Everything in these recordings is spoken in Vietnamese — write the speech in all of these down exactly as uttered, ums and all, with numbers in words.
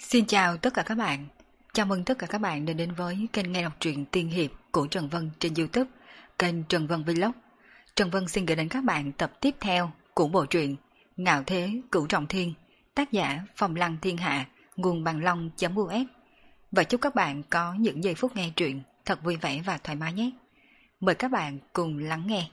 Xin chào tất cả các bạn. Chào mừng tất cả các bạn đã đến với kênh nghe đọc truyện tiên hiệp của Trần Vân trên YouTube, kênh Trần Vân Vlog. Trần Vân xin gửi đến các bạn tập tiếp theo của bộ truyện Ngạo Thế Cửu Trọng Thiên, tác giả Phong Lăng Thiên Hạ, nguồn bằng long.us. Và chúc các bạn có những giây phút nghe truyện thật vui vẻ và thoải mái nhé. Mời các bạn cùng lắng nghe.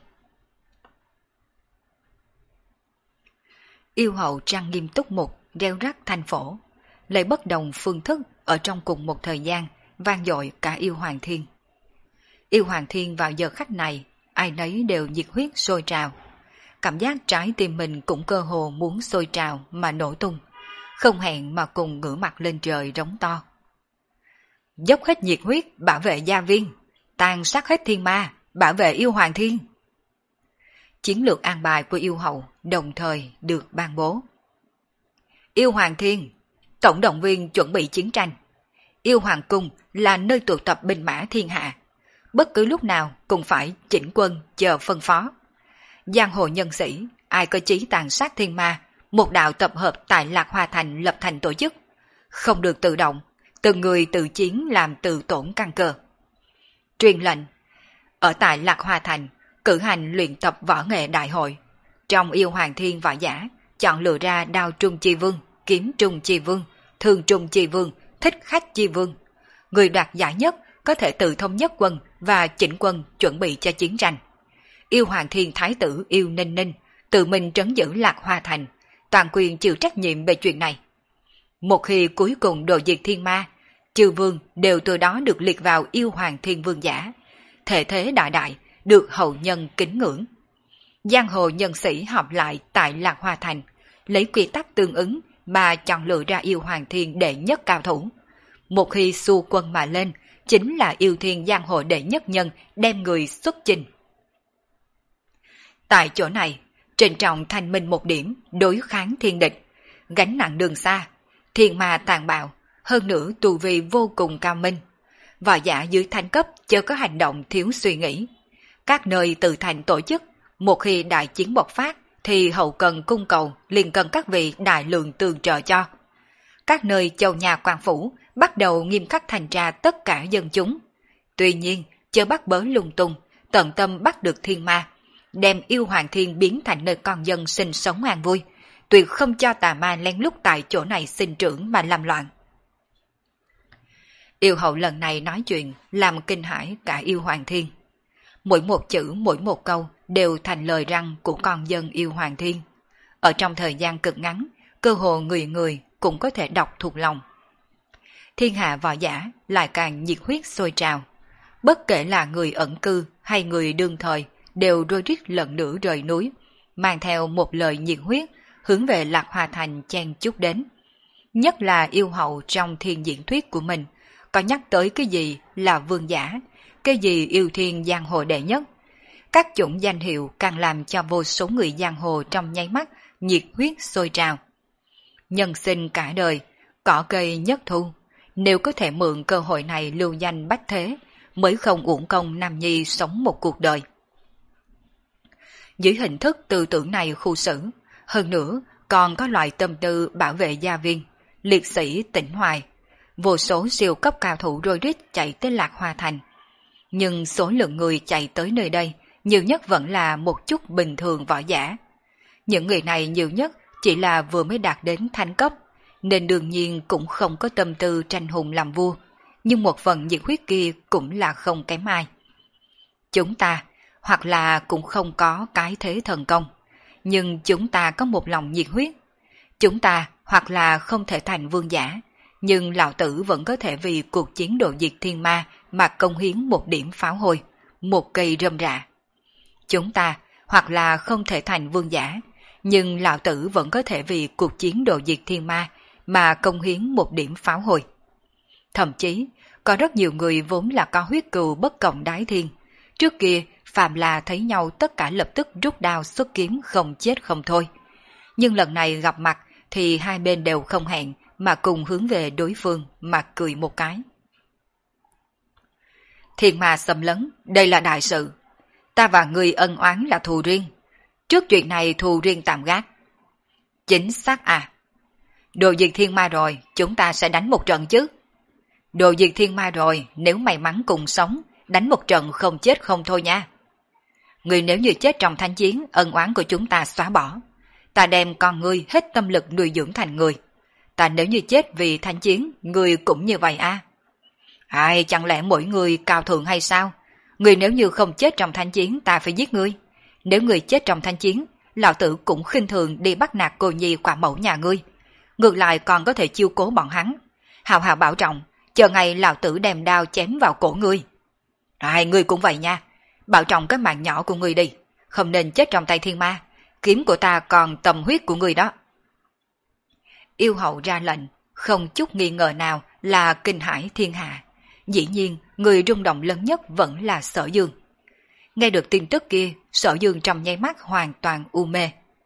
Yêu hậu trang nghiêm túc mục, reo rắc thành phổ, lấy bất đồng phương thức ở trong cùng một thời gian, vang dội cả yêu hoàng thiên. Yêu hoàng thiên vào giờ khắc này, ai nấy đều nhiệt huyết sôi trào. Cảm giác trái tim mình cũng cơ hồ muốn sôi trào mà nổ tung, không hẹn mà cùng ngửa mặt lên trời rống to. Dốc hết nhiệt huyết bảo vệ gia viên, tàn sát hết thiên ma, bảo vệ yêu hoàng thiên. Chiến lược an bài của yêu hậu đồng thời được ban bố. Yêu hoàng thiên, tổng động viên chuẩn bị chiến tranh. Yêu hoàng cung là nơi tụ tập binh mã thiên hạ, bất cứ lúc nào cũng phải chỉnh quân chờ phân phó. Giang hồ nhân sĩ, ai có chí tàn sát thiên ma, một đạo tập hợp tại Lạc Hoa Thành lập thành tổ chức, không được tự động, từng người tự chiến làm tự tổn căn cơ. Truyền lệnh, ở tại Lạc Hoa Thành cử hành luyện tập võ nghệ đại hội. Trong yêu hoàng thiên võ giả, chọn lựa ra đao trung chi vương, kiếm trung chi vương, thương trung chi vương, thích khách chi vương. Người đoạt giải nhất có thể tự thống nhất quân và chỉnh quân chuẩn bị cho chiến tranh. Yêu hoàng thiên thái tử Yêu Ninh Ninh tự mình trấn giữ Lạc Hoa Thành, toàn quyền chịu trách nhiệm về chuyện này. Một khi cuối cùng đồ diệt thiên ma, chư vương đều từ đó được liệt vào yêu hoàng thiên vương giả, thể thế đại đại, được hậu nhân kính ngưỡng. Giang hồ nhân sĩ họp lại tại Lạc Hoa Thành, lấy quy tắc tương ứng mà chọn lựa ra yêu hoàng thiên đệ nhất cao thủ. Một khi xu quân mà lên, chính là yêu thiên giang hồ đệ nhất nhân đem người xuất chinh. Tại chỗ này, trịnh trọng thanh minh một điểm đối kháng thiên địch, gánh nặng đường xa, thiên ma tàn bạo, hơn nữa tu vi vô cùng cao minh. Võ giả dưới thanh cấp chớ có hành động thiếu suy nghĩ. Các nơi tự thành tổ chức, một khi đại chiến bộc phát thì hậu cần cung cầu liền cần các vị đại lượng tường trợ cho. Các nơi châu nhà quan phủ bắt đầu nghiêm khắc thanh tra tất cả dân chúng. Tuy nhiên, chớ bắt bớ lung tung, tận tâm bắt được thiên ma, đem yêu hoàng thiên biến thành nơi con dân sinh sống an vui, tuyệt không cho tà ma lén lút tại chỗ này sinh trưởng mà làm loạn. Yêu hậu lần này nói chuyện làm kinh hãi cả yêu hoàng thiên. Mỗi một chữ mỗi một câu đều thành lời răng của con dân yêu hoàng thiên. Ở trong thời gian cực ngắn, cơ hồ người người cũng có thể đọc thuộc lòng. Thiên hạ võ giả lại càng nhiệt huyết sôi trào. Bất kể là người ẩn cư hay người đương thời đều rối rít lần nữa rời núi, mang theo một lời nhiệt huyết hướng về Lạc Hoa Thành chen chúc đến. Nhất là yêu hậu trong thiên diễn thuyết của mình, có nhắc tới cái gì là vương giả, cái gì yêu thiên giang hồ đệ nhất. Các chủng danh hiệu càng làm cho vô số người giang hồ trong nháy mắt nhiệt huyết sôi trào. Nhân sinh cả đời, cỏ cây nhất thu, nếu có thể mượn cơ hội này lưu danh bách thế, mới không uổng công nam nhi sống một cuộc đời. Dưới hình thức tư tưởng này khu xử, hơn nữa còn có loại tâm tư bảo vệ gia viên, liệt sĩ tỉnh hoài, vô số siêu cấp cao thủ rối rít chạy tới Lạc Hoa Thành. Nhưng số lượng người chạy tới nơi đây nhiều nhất vẫn là một chút bình thường võ giả. Những người này nhiều nhất chỉ là vừa mới đạt đến thánh cấp, nên đương nhiên cũng không có tâm tư tranh hùng làm vua, nhưng một phần nhiệt huyết kia cũng là không kém ai. Chúng ta hoặc là cũng không có cái thế thần công, nhưng chúng ta có một lòng nhiệt huyết. Chúng ta hoặc là không thể thành vương giả, nhưng lão tử vẫn có thể vì cuộc chiến độ diệt thiên ma mà công hiến một điểm pháo hôi, một cây rơm rạ. Chúng ta hoặc là không thể thành vương giả, nhưng lão tử vẫn có thể vì cuộc chiến độ diệt thiên ma mà công hiến một điểm pháo hôi. Thậm chí, có rất nhiều người vốn là có huyết cừu bất cộng đái thiên. Trước kia, phàm là thấy nhau tất cả lập tức rút đao xuất kiếm không chết không thôi. Nhưng lần này gặp mặt thì hai bên đều không hẹn mà cùng hướng về đối phương mà cười một cái. Thiên ma xâm lấn, đây là đại sự. Ta và người ân oán là thù riêng. Trước chuyện này thù riêng tạm gác. Chính xác à. Đồ diệt thiên ma rồi, chúng ta sẽ đánh một trận chứ. Đồ diệt thiên ma rồi, nếu may mắn cùng sống, đánh một trận không chết không thôi nha. Người nếu như chết trong thanh chiến, ân oán của chúng ta xóa bỏ. Ta đem con ngươi hết tâm lực nuôi dưỡng thành người. Ta nếu như chết vì thanh chiến, người cũng như vậy à? Ai, chẳng lẽ mỗi người cao thượng hay sao? Người nếu như không chết trong thanh chiến, ta phải giết ngươi. Nếu người chết trong thanh chiến, lão tử cũng khinh thường đi bắt nạt cô nhi quả mẫu nhà ngươi. Ngược lại còn có thể chiêu cố bọn hắn. Hào hào bảo trọng, chờ ngày lão tử đem đao chém vào cổ ngươi. Ai, ngươi cũng vậy nha. Bảo trọng cái mạng nhỏ của ngươi đi, không nên chết trong tay thiên ma. Kiếm của ta còn tầm huyết của ngươi đó. Yêu hậu ra lệnh, không chút nghi ngờ nào là kinh hãi thiên hạ. Dĩ nhiên, người rung động lớn nhất vẫn là Sở Dương. Nghe được tin tức kia, Sở Dương trong nháy mắt hoàn toàn u mê.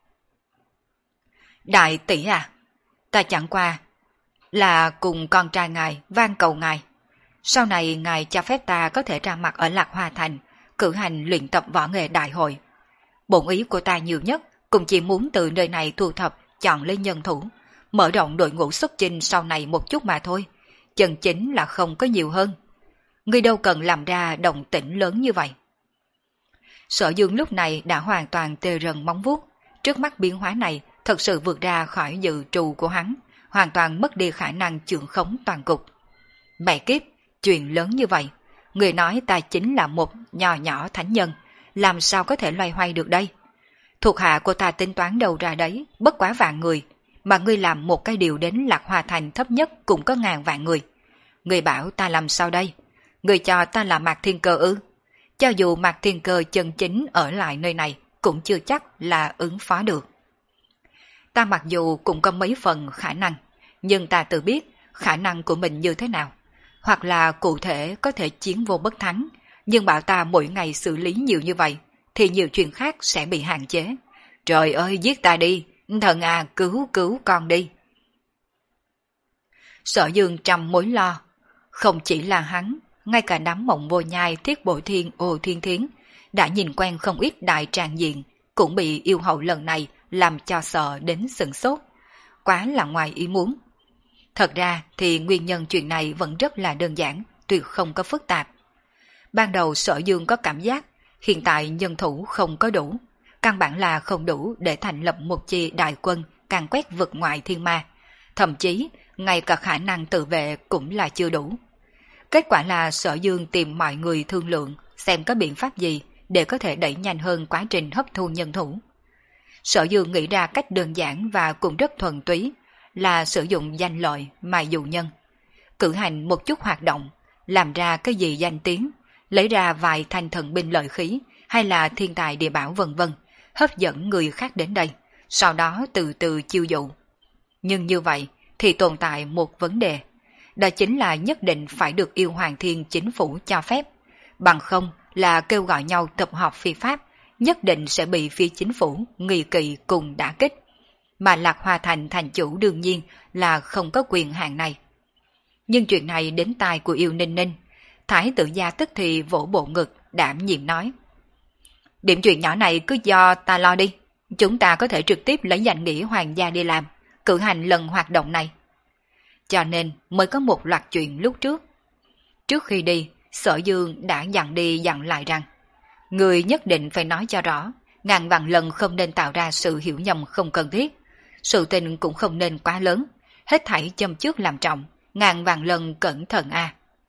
Đại tỷ à, ta chẳng qua là cùng con trai ngài van cầu ngài. Sau này ngài cho phép ta có thể ra mặt ở Lạc Hoa Thành, cử hành luyện tập võ nghệ đại hội. Bổn ý của ta nhiều nhất cũng chỉ muốn từ nơi này thu thập, chọn lấy nhân thủ, mở rộng đội ngũ xuất chinh sau này một chút mà thôi. Chân chính là không có nhiều hơn. Ngươi đâu cần làm ra động tĩnh lớn như vậy. Sở Dương lúc này đã hoàn toàn tê rần móng vuốt. Trước mắt biến hóa này thật sự vượt ra khỏi dự trù của hắn, hoàn toàn mất đi khả năng trưởng khống toàn cục. Mẹ kiếp, chuyện lớn như vậy, người nói ta chính là một nhỏ nhỏ thánh nhân, làm sao có thể loay hoay được đây? Thuộc hạ của ta tính toán đầu ra đấy, bất quá vạn người, mà ngươi làm một cái điều đến Lạc Hoa Thành thấp nhất cũng có ngàn vạn người. Ngươi bảo ta làm sao đây? Ngươi cho ta là Mạc Thiên Cơ ư? Cho dù Mạc Thiên Cơ chân chính ở lại nơi này, cũng chưa chắc là ứng phó được. Ta mặc dù cũng có mấy phần khả năng, nhưng ta tự biết khả năng của mình như thế nào. Hoặc là cụ thể có thể chiến vô bất thắng, nhưng bảo ta mỗi ngày xử lý nhiều như vậy, thì nhiều chuyện khác sẽ bị hạn chế. Trời ơi, giết ta đi, thần à, cứu cứu con đi. Sở Dương trầm mối lo, không chỉ là hắn, ngay cả đám mộng vô nhai thiết bội thiên ô thiên thiến, đã nhìn quen không ít đại tràng diện, cũng bị yêu hậu lần này làm cho sợ đến sửng sốt. Quá là ngoài ý muốn. Thật ra thì nguyên nhân chuyện này vẫn rất là đơn giản, tuyệt không có phức tạp. Ban đầu Sở Dương có cảm giác hiện tại nhân thủ không có đủ, căn bản là không đủ để thành lập một chi đại quân càn quét vực ngoại thiên ma, thậm chí ngay cả khả năng tự vệ cũng là chưa đủ. Kết quả là Sở Dương tìm mọi người thương lượng xem có biện pháp gì để có thể đẩy nhanh hơn quá trình hấp thu nhân thủ. Sở Dương nghĩ ra cách đơn giản và cũng rất thuần túy là sử dụng danh lợi mà dụ nhân, cử hành một chút hoạt động, làm ra cái gì danh tiếng, lấy ra vài thanh thần binh lợi khí hay là thiên tài địa bảo vân vân, hấp dẫn người khác đến đây, sau đó từ từ chiêu dụ. Nhưng như vậy thì tồn tại một vấn đề, đó chính là nhất định phải được Yêu Hoàng Thiên chính phủ cho phép, bằng không là kêu gọi nhau tập họp phi pháp, nhất định sẽ bị phía chính phủ nghi kỵ cùng đả kích. Mà Lạc Hoa Thành thành chủ đương nhiên là không có quyền hạn này. Nhưng chuyện này đến tai của Yêu Ninh Ninh, Thái tử gia tức thì vỗ bộ ngực, đảm nhiệm nói. Điểm chuyện nhỏ này cứ do ta lo đi, chúng ta có thể trực tiếp lấy danh nghĩa hoàng gia đi làm, cử hành lần hoạt động này. Cho nên mới có một loạt chuyện lúc trước. Trước khi đi, Sở Dương đã dặn đi dặn lại rằng, người nhất định phải nói cho rõ, ngàn vạn lần không nên tạo ra sự hiểu nhầm không cần thiết. Sự tình cũng không nên quá lớn, hết thảy châm trước làm trọng, ngàn vạn lần cẩn thận a. À.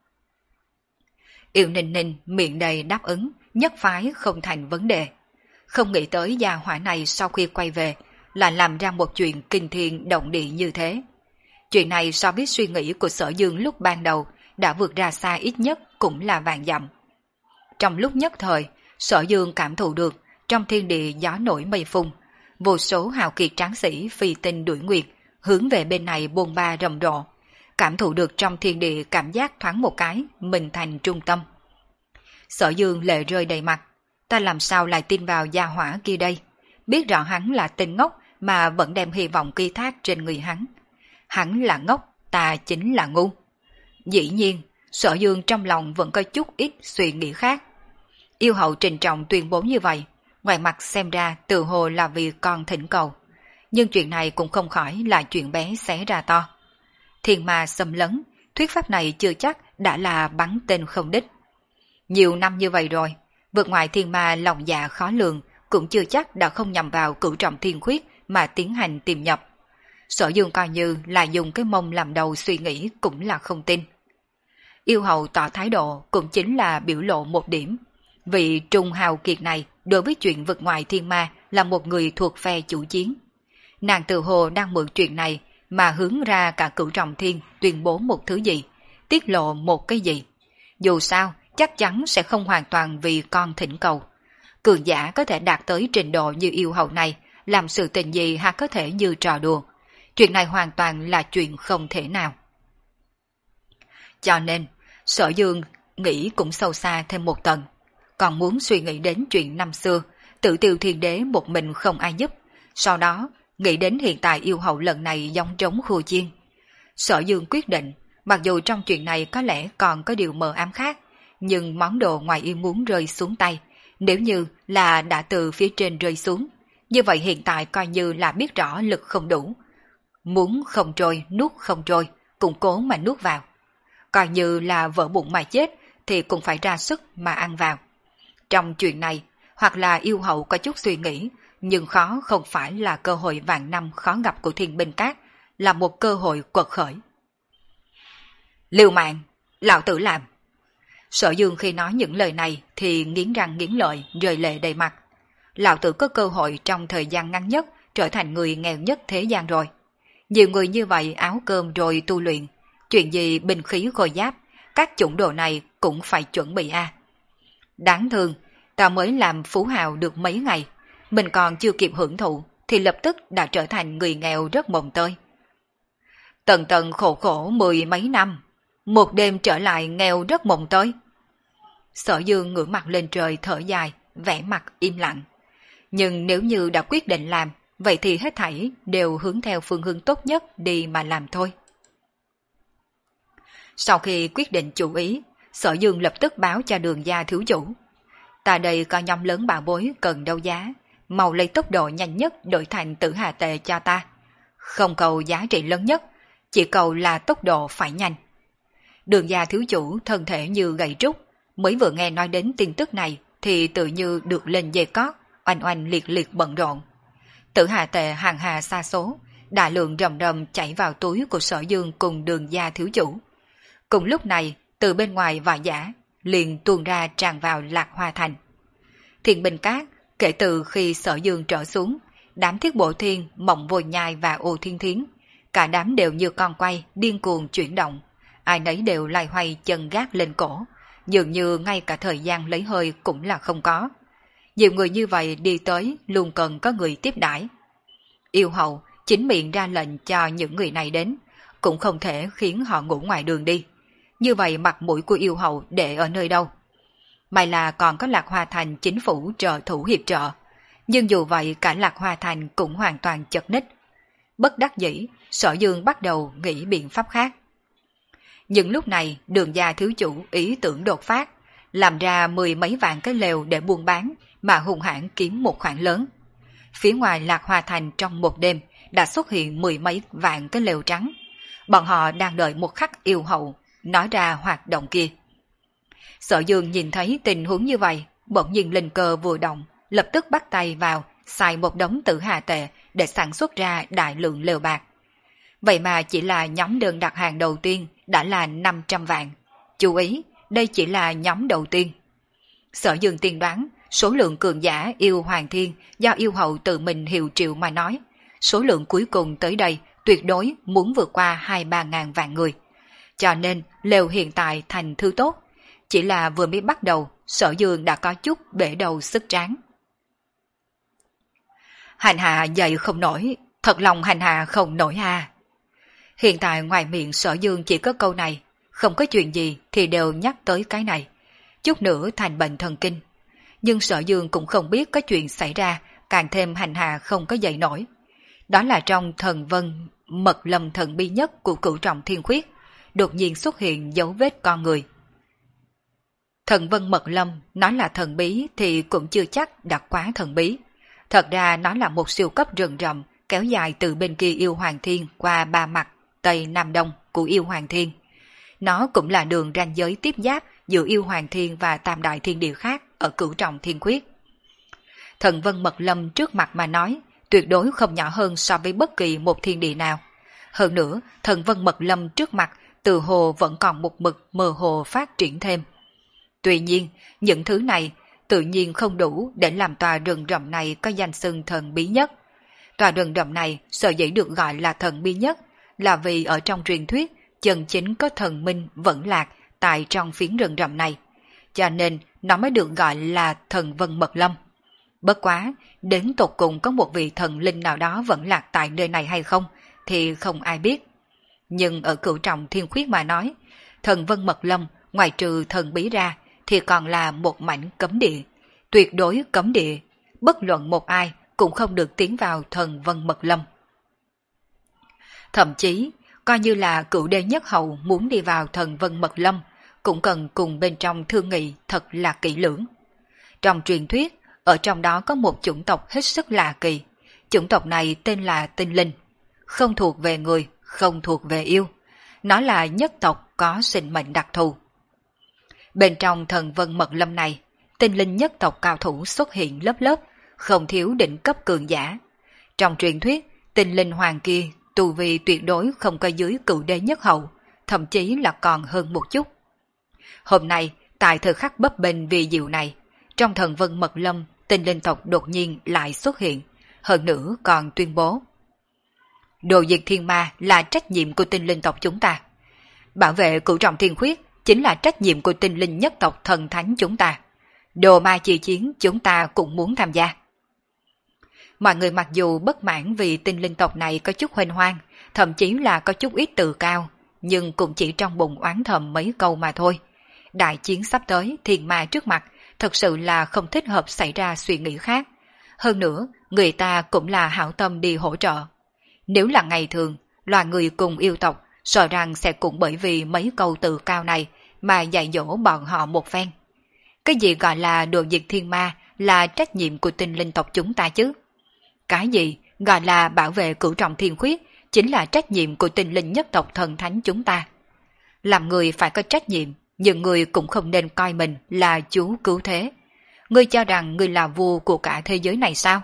Yêu Ninh Ninh miệng đầy đáp ứng, nhất phái không thành vấn đề. Không nghĩ tới gia hỏa này sau khi quay về là làm ra một chuyện kinh thiên động địa như thế. Chuyện này so với suy nghĩ của Sở Dương lúc ban đầu đã vượt ra xa, ít nhất cũng là vạn dặm. Trong lúc nhất thời, Sở Dương cảm thụ được trong thiên địa gió nổi mây phun, vô số hào kiệt tráng sĩ phi tinh đuổi nguyệt hướng về bên này bôn ba rầm rộ, cảm thụ được trong thiên địa cảm giác thoáng một cái mình thành trung tâm. Sở Dương lệ rơi đầy mặt, ta làm sao lại tin vào gia hỏa kia đây? Biết rõ hắn là tên ngốc mà vẫn đem hy vọng ký thác trên người hắn. Hắn là ngốc, ta chính là ngu. Dĩ nhiên, Sở Dương trong lòng vẫn có chút ít suy nghĩ khác. Yêu hậu trịnh trọng tuyên bố như vậy, ngoài mặt xem ra tự hồ là vì con thỉnh cầu. nhưng chuyện này cũng không khỏi là chuyện bé xé ra to. Thiên ma xâm lấn, thuyết pháp này chưa chắc đã là bắn tên không đích. Nhiều năm như vậy rồi, vượt ngoài thiên ma lòng dạ khó lường cũng chưa chắc đã không nhằm vào cửu trọng thiên khuyết mà tiến hành tìm nhập. Sở Dương coi như là dùng cái mông làm đầu suy nghĩ cũng là không tin. Yêu hậu tỏ thái độ cũng chính là biểu lộ một điểm. Vị trung hào kiệt này đối với chuyện vượt ngoài thiên ma là một người thuộc phe chủ chiến. Nàng tự hồ đang mượn chuyện này mà hướng ra cả cửu trọng thiên tuyên bố một thứ gì, tiết lộ một cái gì. Dù sao, chắc chắn sẽ không hoàn toàn vì con thỉnh cầu. Cường giả có thể đạt tới trình độ như yêu hậu này, làm sự tình gì hay có thể như trò đùa. Chuyện này hoàn toàn là chuyện không thể nào. Cho nên, Sở Dương nghĩ cũng sâu xa thêm một tầng. Còn muốn suy nghĩ đến chuyện năm xưa, tự tiêu thiên đế một mình không ai giúp. Sau đó, nghĩ đến hiện tại yêu hậu lần này giống trống khua chiên. Sở Dương quyết định, mặc dù trong chuyện này có lẽ còn có điều mờ ám khác, nhưng món đồ ngoài ý muốn rơi xuống tay, nếu như là đã từ phía trên rơi xuống, như vậy hiện tại coi như là biết rõ lực không đủ. Muốn không trôi, nuốt không trôi, cũng cố mà nuốt vào. Coi như là vỡ bụng mà chết, thì cũng phải ra sức mà ăn vào. Trong chuyện này, hoặc là yêu hậu có chút suy nghĩ, nhưng khó không phải là cơ hội vạn năm khó gặp của thiên binh các, là một cơ hội quật khởi. Liều mạng, lão tử làm. Sở Dương khi nói những lời này thì nghiến răng nghiến lợi, rơi lệ đầy mặt. Lão tử có cơ hội trong thời gian ngắn nhất trở thành người nghèo nhất thế gian rồi. Nhiều người như vậy áo cơm rồi tu luyện, chuyện gì binh khí khôi giáp, các chủng đồ này cũng phải chuẩn bị a. À. Đáng thương, ta mới làm phú hào được mấy ngày, mình còn chưa kịp hưởng thụ thì lập tức đã trở thành người nghèo rất mồng tơi. Tần tần khổ khổ mười mấy năm, một đêm trở lại nghèo rất mồng tơi. Sở Dương ngửa mặt lên trời thở dài, vẻ mặt im lặng. Nhưng nếu như đã quyết định làm, vậy thì hết thảy đều hướng theo phương hướng tốt nhất đi mà làm thôi. Sau khi quyết định chủ ý, Sở Dương lập tức báo cho Đường gia thiếu chủ. Ta đây có nhóm lớn bảo bối cần đấu giá, mau lấy tốc độ nhanh nhất đổi thành tử hà tệ cho ta. Không cầu giá trị lớn nhất, chỉ cầu là tốc độ phải nhanh. Đường gia thiếu chủ thân thể như gậy trúc, mới vừa nghe nói đến tin tức này thì tự như được lên dây cót, oanh oanh liệt liệt bận rộn. Tử hà tệ hàng hà xa số, đại lượng rầm rầm chảy vào túi của Sở Dương cùng Đường gia thiếu chủ. Cùng lúc này, từ bên ngoài vài giả, liền tuôn ra tràn vào Lạc Hoa Thành. Thiên binh các, kể từ khi Sở Dương trở xuống, đám Thiết Bộ Thiên, Mộng Vô Nhai và Ô Thiên Thiến, cả đám đều như con quay, điên cuồng chuyển động. Ai nấy đều loay hoay chân gác lên cổ, dường như ngay cả thời gian lấy hơi cũng là không có. Nhiều người như vậy đi tới luôn cần có người tiếp đãi. Yêu hậu chính miệng ra lệnh cho những người này đến, cũng không thể khiến họ ngủ ngoài đường đi. Như vậy mặt mũi của yêu hậu để ở nơi đâu? May là còn có Lạc Hoa Thành chính phủ trợ thủ hiệp trợ, nhưng dù vậy cả Lạc Hoa Thành cũng hoàn toàn chật ních. Bất đắc dĩ, Sở Dương bắt đầu nghĩ biện pháp khác. Nhưng lúc này Đường gia thiếu chủ ý tưởng đột phát, làm ra mười mấy vạn cái lều để buôn bán mà hùng hãn kiếm một khoản lớn. Phía ngoài Lạc Hoa Thành trong một đêm đã xuất hiện mười mấy vạn cái lều trắng. Bọn họ đang đợi một khắc yêu hậu nói ra hoạt động kia. Sở Dương nhìn thấy tình huống như vậy, bỗng nhiên linh cơ vừa động, lập tức bắt tay vào xài một đống tử hà tệ để sản xuất ra đại lượng lều bạc. Vậy mà chỉ là nhóm đơn đặt hàng đầu tiên đã là năm trăm vạn. Chú ý, đây chỉ là nhóm đầu tiên. Sở Dương tiên đoán, số lượng cường giả yêu hoàng thiên do yêu hậu tự mình hiệu triệu mà nói, số lượng cuối cùng tới đây tuyệt đối muốn vượt qua hai ba ngàn vạn người. Cho nên lều hiện tại thành thứ tốt, chỉ là vừa mới bắt đầu, Sở Dương đã có chút bể đầu sức tráng. Hành hạ dậy không nổi, thật lòng hành hạ không nổi ha. Hiện tại ngoài miệng Sở Dương chỉ có câu này, không có chuyện gì thì đều nhắc tới cái này, chút nữa thành bệnh thần kinh. Nhưng Sở Dương cũng không biết có chuyện xảy ra, càng thêm hành hạ không có dậy nổi. Đó là trong thần vân mật lâm thần bí nhất của cửu trọng thiên khuyết, đột nhiên xuất hiện dấu vết con người. Thần vân mật lâm nói là thần bí thì cũng chưa chắc đã quá thần bí. Thật ra nó là một siêu cấp rừng rậm kéo dài từ bên kia yêu hoàng thiên qua ba mặt Tây Nam Đông của yêu hoàng thiên. Nó cũng là đường ranh giới tiếp giáp giữa yêu hoàng thiên và tam đại thiên địa khác ở cửu trọng thiên quyết. Thần vân mật lâm trước mặt mà nói, tuyệt đối không nhỏ hơn so với bất kỳ một thiên địa nào. Hơn nữa, thần vân mật lâm trước mặt từ hồ vẫn còn một mực mơ hồ phát triển thêm. Tuy nhiên, những thứ này tự nhiên không đủ để làm tòa rừng rậm này có danh xưng thần bí nhất. Tòa rừng rậm này sở dĩ được gọi là thần bí nhất là vì ở trong truyền thuyết chân chính có thần minh vẫn lạc tại trong phiến rừng rậm này, cho nên nó mới được gọi là thần vân mật lâm. Bất quá, đến tột cùng có một vị thần linh nào đó vẫn lạc tại nơi này hay không thì không ai biết. Nhưng ở cửu trọng thiên khuyết mà nói, thần vân mật lâm ngoài trừ thần bí ra thì còn là một mảnh cấm địa, tuyệt đối cấm địa, bất luận một ai cũng không được tiến vào thần vân mật lâm. Thậm chí, coi như là cửu đế nhất hầu muốn đi vào thần vân mật lâm, cũng cần cùng bên trong thương nghị thật là kỹ lưỡng. Trong truyền thuyết, ở trong đó có một chủng tộc hết sức lạ kỳ. Chủng tộc này tên là tinh linh, không thuộc về người, không thuộc về yêu. Nó là nhất tộc có sinh mệnh đặc thù. Bên trong thần vân mật lâm này, tinh linh nhất tộc cao thủ xuất hiện lớp lớp, không thiếu đỉnh cấp cường giả. Trong truyền thuyết, tinh linh hoàng kia tu vi tuyệt đối không có dưới cửu đế nhất hậu, thậm chí là còn hơn một chút. Hôm nay, tại thời khắc bấp bênh vì diệu này, trong thần vân mật lâm, tinh linh tộc đột nhiên lại xuất hiện, hơn nữa còn tuyên bố: đồ diệt thiên ma là trách nhiệm của tinh linh tộc chúng ta. Bảo vệ cửu trọng thiên khuyết chính là trách nhiệm của tinh linh nhất tộc thần thánh chúng ta. Đồ ma chi chiến chúng ta cũng muốn tham gia. Mọi người mặc dù bất mãn vì tinh linh tộc này có chút huênh hoang, thậm chí là có chút ít tự cao, nhưng cũng chỉ trong bụng oán thầm mấy câu mà thôi. Đại chiến sắp tới, thiên ma trước mặt, thật sự là không thích hợp xảy ra suy nghĩ khác. Hơn nữa, người ta cũng là hảo tâm đi hỗ trợ. Nếu là ngày thường, loài người cùng yêu tộc, sợ rằng sẽ cũng bởi vì mấy câu tự cao này mà dạy dỗ bọn họ một phen. Cái gì gọi là đồ diệt thiên ma là trách nhiệm của tinh linh tộc chúng ta chứ? Cái gì gọi là bảo vệ cửu trọng thiên khuyết chính là trách nhiệm của tinh linh nhất tộc thần thánh chúng ta. Làm người phải có trách nhiệm, nhưng người cũng không nên coi mình là chú cứu thế. Ngươi cho rằng ngươi là vua của cả thế giới này sao?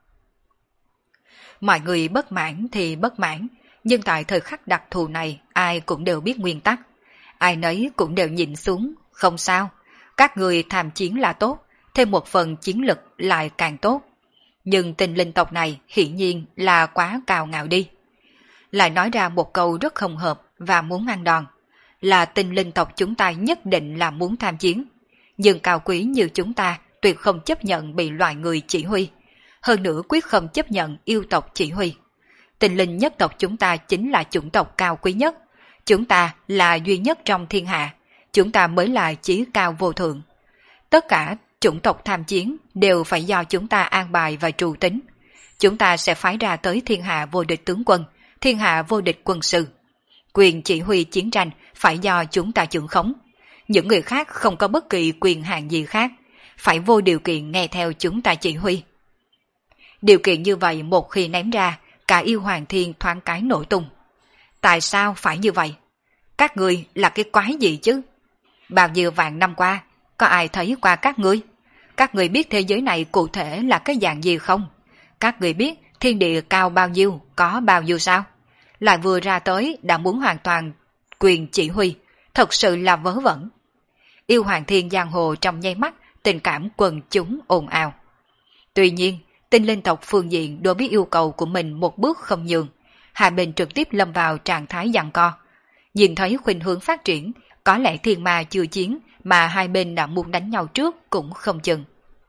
Mọi người bất mãn thì bất mãn, nhưng tại thời khắc đặc thù này ai cũng đều biết nguyên tắc. Ai nấy cũng đều nhìn xuống, không sao. Các người tham chiến là tốt, thêm một phần chiến lực lại càng tốt. Nhưng tinh linh tộc này hiển nhiên là quá cao ngạo đi. Lại nói ra một câu rất không hợp và muốn ăn đòn. Là tinh linh tộc chúng ta nhất định là muốn tham chiến. Nhưng cao quý như chúng ta tuyệt không chấp nhận bị loài người chỉ huy. Hơn nữa quyết không chấp nhận yêu tộc chỉ huy. Tinh linh nhất tộc chúng ta chính là chủng tộc cao quý nhất. Chúng ta là duy nhất trong thiên hạ. Chúng ta mới là chí cao vô thượng. Tất cả chủng tộc tham chiến đều phải do chúng ta an bài và trụ tính. Chúng ta sẽ phái ra tới thiên hạ vô địch tướng quân, thiên hạ vô địch quân sư. Quyền chỉ huy chiến tranh phải do chúng ta trưởng khống. Những người khác không có bất kỳ quyền hạn gì khác, phải vô điều kiện nghe theo chúng ta chỉ huy. Điều kiện như vậy một khi ném ra, cả yêu hoàng thiên thoáng cái nổ tung. Tại sao phải như vậy? Các ngươi là cái quái gì chứ? Bao nhiêu vạn năm qua, có ai thấy qua các ngươi? Các ngươi biết thế giới này cụ thể là cái dạng gì không? Các ngươi biết thiên địa cao bao nhiêu, có bao nhiêu sao? Lại vừa ra tới đã muốn hoàn toàn quyền chỉ huy, thật sự là vớ vẩn. Yêu hoàng thiên giang hồ trong nháy mắt, tình cảm quần chúng ồn ào. Tuy nhiên, tinh linh tộc phương diện đối với yêu cầu của mình một bước không nhường, hai bên trực tiếp lâm vào trạng thái giằng co. Nhìn thấy khuynh hướng phát triển, có lẽ thiên ma chưa chiến mà hai bên đã muốn đánh nhau trước cũng không chừng.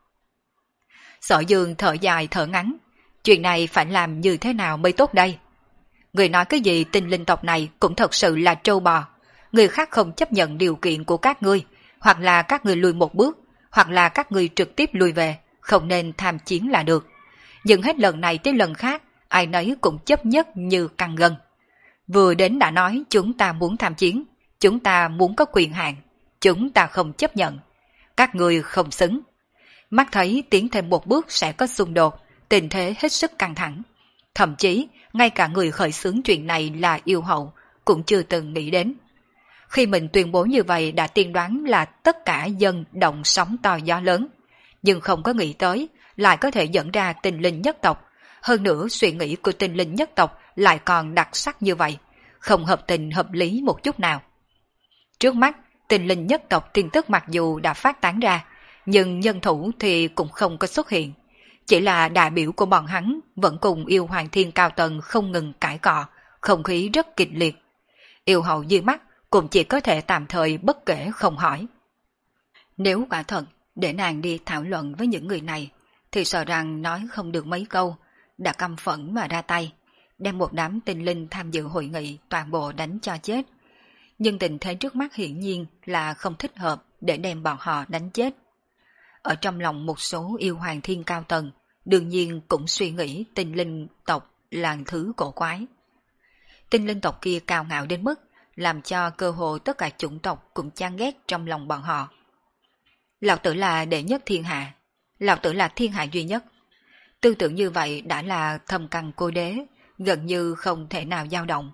Sở Dương thở dài thở ngắn, chuyện này phải làm như thế nào mới tốt đây? Người nói cái gì tinh linh tộc này cũng thật sự là trâu bò. Người khác không chấp nhận điều kiện của các ngươi, hoặc là các ngươi lùi một bước, hoặc là các ngươi trực tiếp lùi về, không nên tham chiến là được. Nhưng hết lần này tới lần khác, ai nấy cũng chấp nhất như căng gân. Vừa đến đã nói chúng ta muốn tham chiến, chúng ta muốn có quyền hạn, chúng ta không chấp nhận. Các ngươi không xứng. Mắt thấy tiến thêm một bước sẽ có xung đột, tình thế hết sức căng thẳng. Thậm chí, ngay cả người khởi xướng chuyện này là yêu hậu, cũng chưa từng nghĩ đến. Khi mình tuyên bố như vậy đã tiên đoán là tất cả dân động sóng to gió lớn, nhưng không có nghĩ tới lại có thể dẫn ra tinh linh nhất tộc. Hơn nữa suy nghĩ của tinh linh nhất tộc lại còn đặc sắc như vậy, không hợp tình hợp lý một chút nào. Trước mắt, tinh linh nhất tộc tin tức mặc dù đã phát tán ra, nhưng nhân thủ thì cũng không có xuất hiện. Chỉ là đại biểu của bọn hắn vẫn cùng yêu hoàng thiên cao tầng không ngừng cãi cọ, không khí rất kịch liệt. Yêu hậu dưới mắt cũng chỉ có thể tạm thời bất kể không hỏi. Nếu quả thật để nàng đi thảo luận với những người này, thì sợ rằng nói không được mấy câu, đã căm phẫn mà ra tay, đem một đám tinh linh tham dự hội nghị toàn bộ đánh cho chết. Nhưng tình thế trước mắt hiển nhiên là không thích hợp để đem bọn họ đánh chết. Ở trong lòng một số yêu hoàng thiên cao tầng, đương nhiên cũng suy nghĩ tinh linh tộc là thứ cổ quái. Tinh linh tộc kia cao ngạo đến mức làm cho cơ hồ tất cả chủng tộc cũng chán ghét trong lòng bọn họ. Lão tử là đệ nhất thiên hạ, lão tử là thiên hạ duy nhất. Tư tưởng như vậy đã là thâm căn cố đế, gần như không thể nào dao động.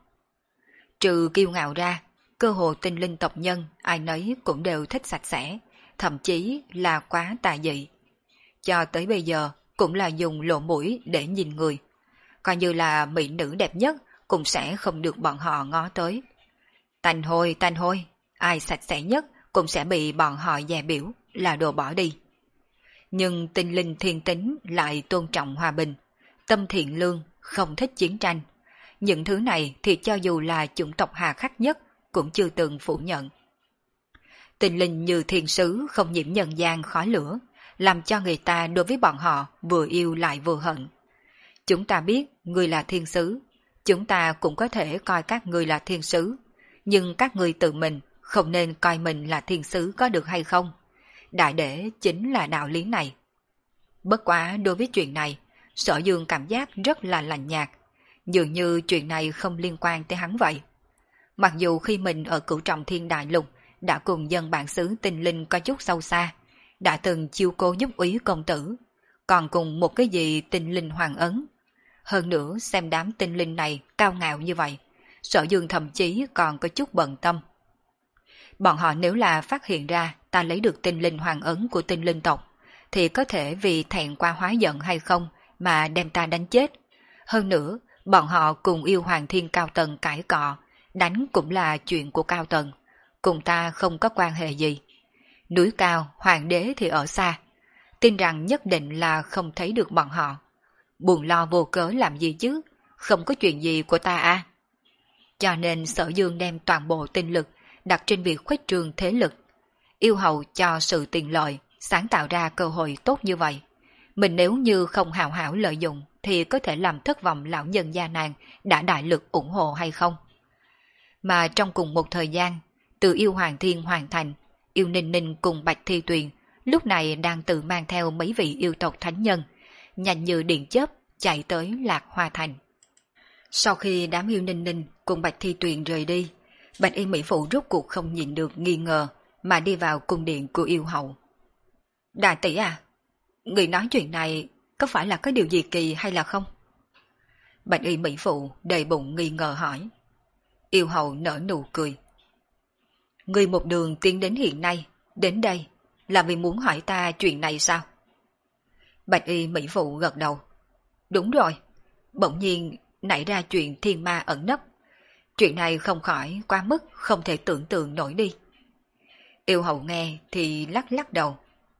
Trừ kiêu ngạo ra, cơ hồ tinh linh tộc nhân ai nấy cũng đều thích sạch sẽ, thậm chí là quá tà dị. Cho tới bây giờ cũng là dùng lỗ mũi để nhìn người. Coi như là mỹ nữ đẹp nhất cũng sẽ không được bọn họ ngó tới. Tanh hôi, tanh hôi, ai sạch sẽ nhất cũng sẽ bị bọn họ dè biểu là đồ bỏ đi. Nhưng tinh linh thiên tính lại tôn trọng hòa bình, tâm thiện lương, không thích chiến tranh. Những thứ này thì cho dù là chủng tộc hà khắc nhất cũng chưa từng phủ nhận. Tinh linh như thiên sứ không nhiễm nhân gian khói lửa, làm cho người ta đối với bọn họ vừa yêu lại vừa hận. Chúng ta biết người là thiên sứ, chúng ta cũng có thể coi các người là thiên sứ, nhưng các người tự mình không nên coi mình là thiên sứ có được hay không. Đại để chính là đạo lý này. Bất quá đối với chuyện này, Sở Dương cảm giác rất là lạnh nhạt, dường như chuyện này không liên quan tới hắn vậy. Mặc dù khi mình ở Cửu Trọng Thiên Đại Lục đã cùng dân bản xứ tinh linh có chút sâu xa, đã từng chiêu cố giúp úy công tử, còn cùng một cái gì tinh linh hoàng ấn. Hơn nữa xem đám tinh linh này cao ngạo như vậy, Sở Dương thậm chí còn có chút bận tâm. Bọn họ nếu là phát hiện ra ta lấy được tinh linh hoàng ấn của tinh linh tộc, thì có thể vì thẹn qua hóa giận hay không mà đem ta đánh chết. Hơn nữa, bọn họ cùng yêu hoàng thiên cao tầng cãi cọ, đánh cũng là chuyện của cao tầng, cùng ta không có quan hệ gì. Núi cao, hoàng đế thì ở xa, tin rằng nhất định là không thấy được bọn họ. Buồn lo vô cớ làm gì chứ, không có chuyện gì của ta à. Cho nên Sở Dương đem toàn bộ tinh lực đặt trên việc khuếch trương thế lực. Yêu hậu cho sự tiện lợi, sáng tạo ra cơ hội tốt như vậy. Mình nếu như không hào hảo lợi dụng thì có thể làm thất vọng lão nhân gia nàng đã đại lực ủng hộ hay không. Mà trong cùng một thời gian, từ yêu hoàng thiên hoàn thành, yêu ninh ninh cùng Bạch Thi Tuyền lúc này đang tự mang theo mấy vị yêu tộc thánh nhân, nhanh như điện chớp chạy tới Lạc Hoa Thành. Sau khi đám yêu ninh ninh cùng Bạch Thi Tuyền rời đi, Bạch Y Mỹ Phụ rốt cuộc không nhịn được nghi ngờ mà đi vào cung điện của yêu hậu. Đại tỷ à, người nói chuyện này có phải là có điều gì kỳ hay là không? Bạch Y Mỹ Phụ đầy bụng nghi ngờ hỏi. Yêu hậu nở nụ cười. Người một đường tiến đến hiện nay, đến đây là vì muốn hỏi ta chuyện này sao? Bạch Y Mỹ Phụ gật đầu. Đúng rồi, bỗng nhiên nảy ra chuyện thiên ma ẩn nấp. Chuyện này không khỏi quá mức không thể tưởng tượng nổi đi. Yêu hậu nghe thì lắc lắc đầu.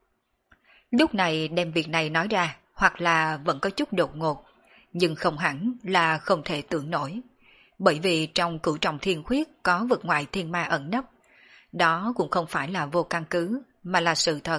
Lúc này đem việc này nói ra, hoặc là vẫn có chút đột ngột, nhưng không hẳn là không thể tưởng nổi. Bởi vì trong Cửu Trọng Thiên Khuyết có vực ngoại thiên ma ẩn nấp. Đó cũng không phải là vô căn cứ, mà là sự thật.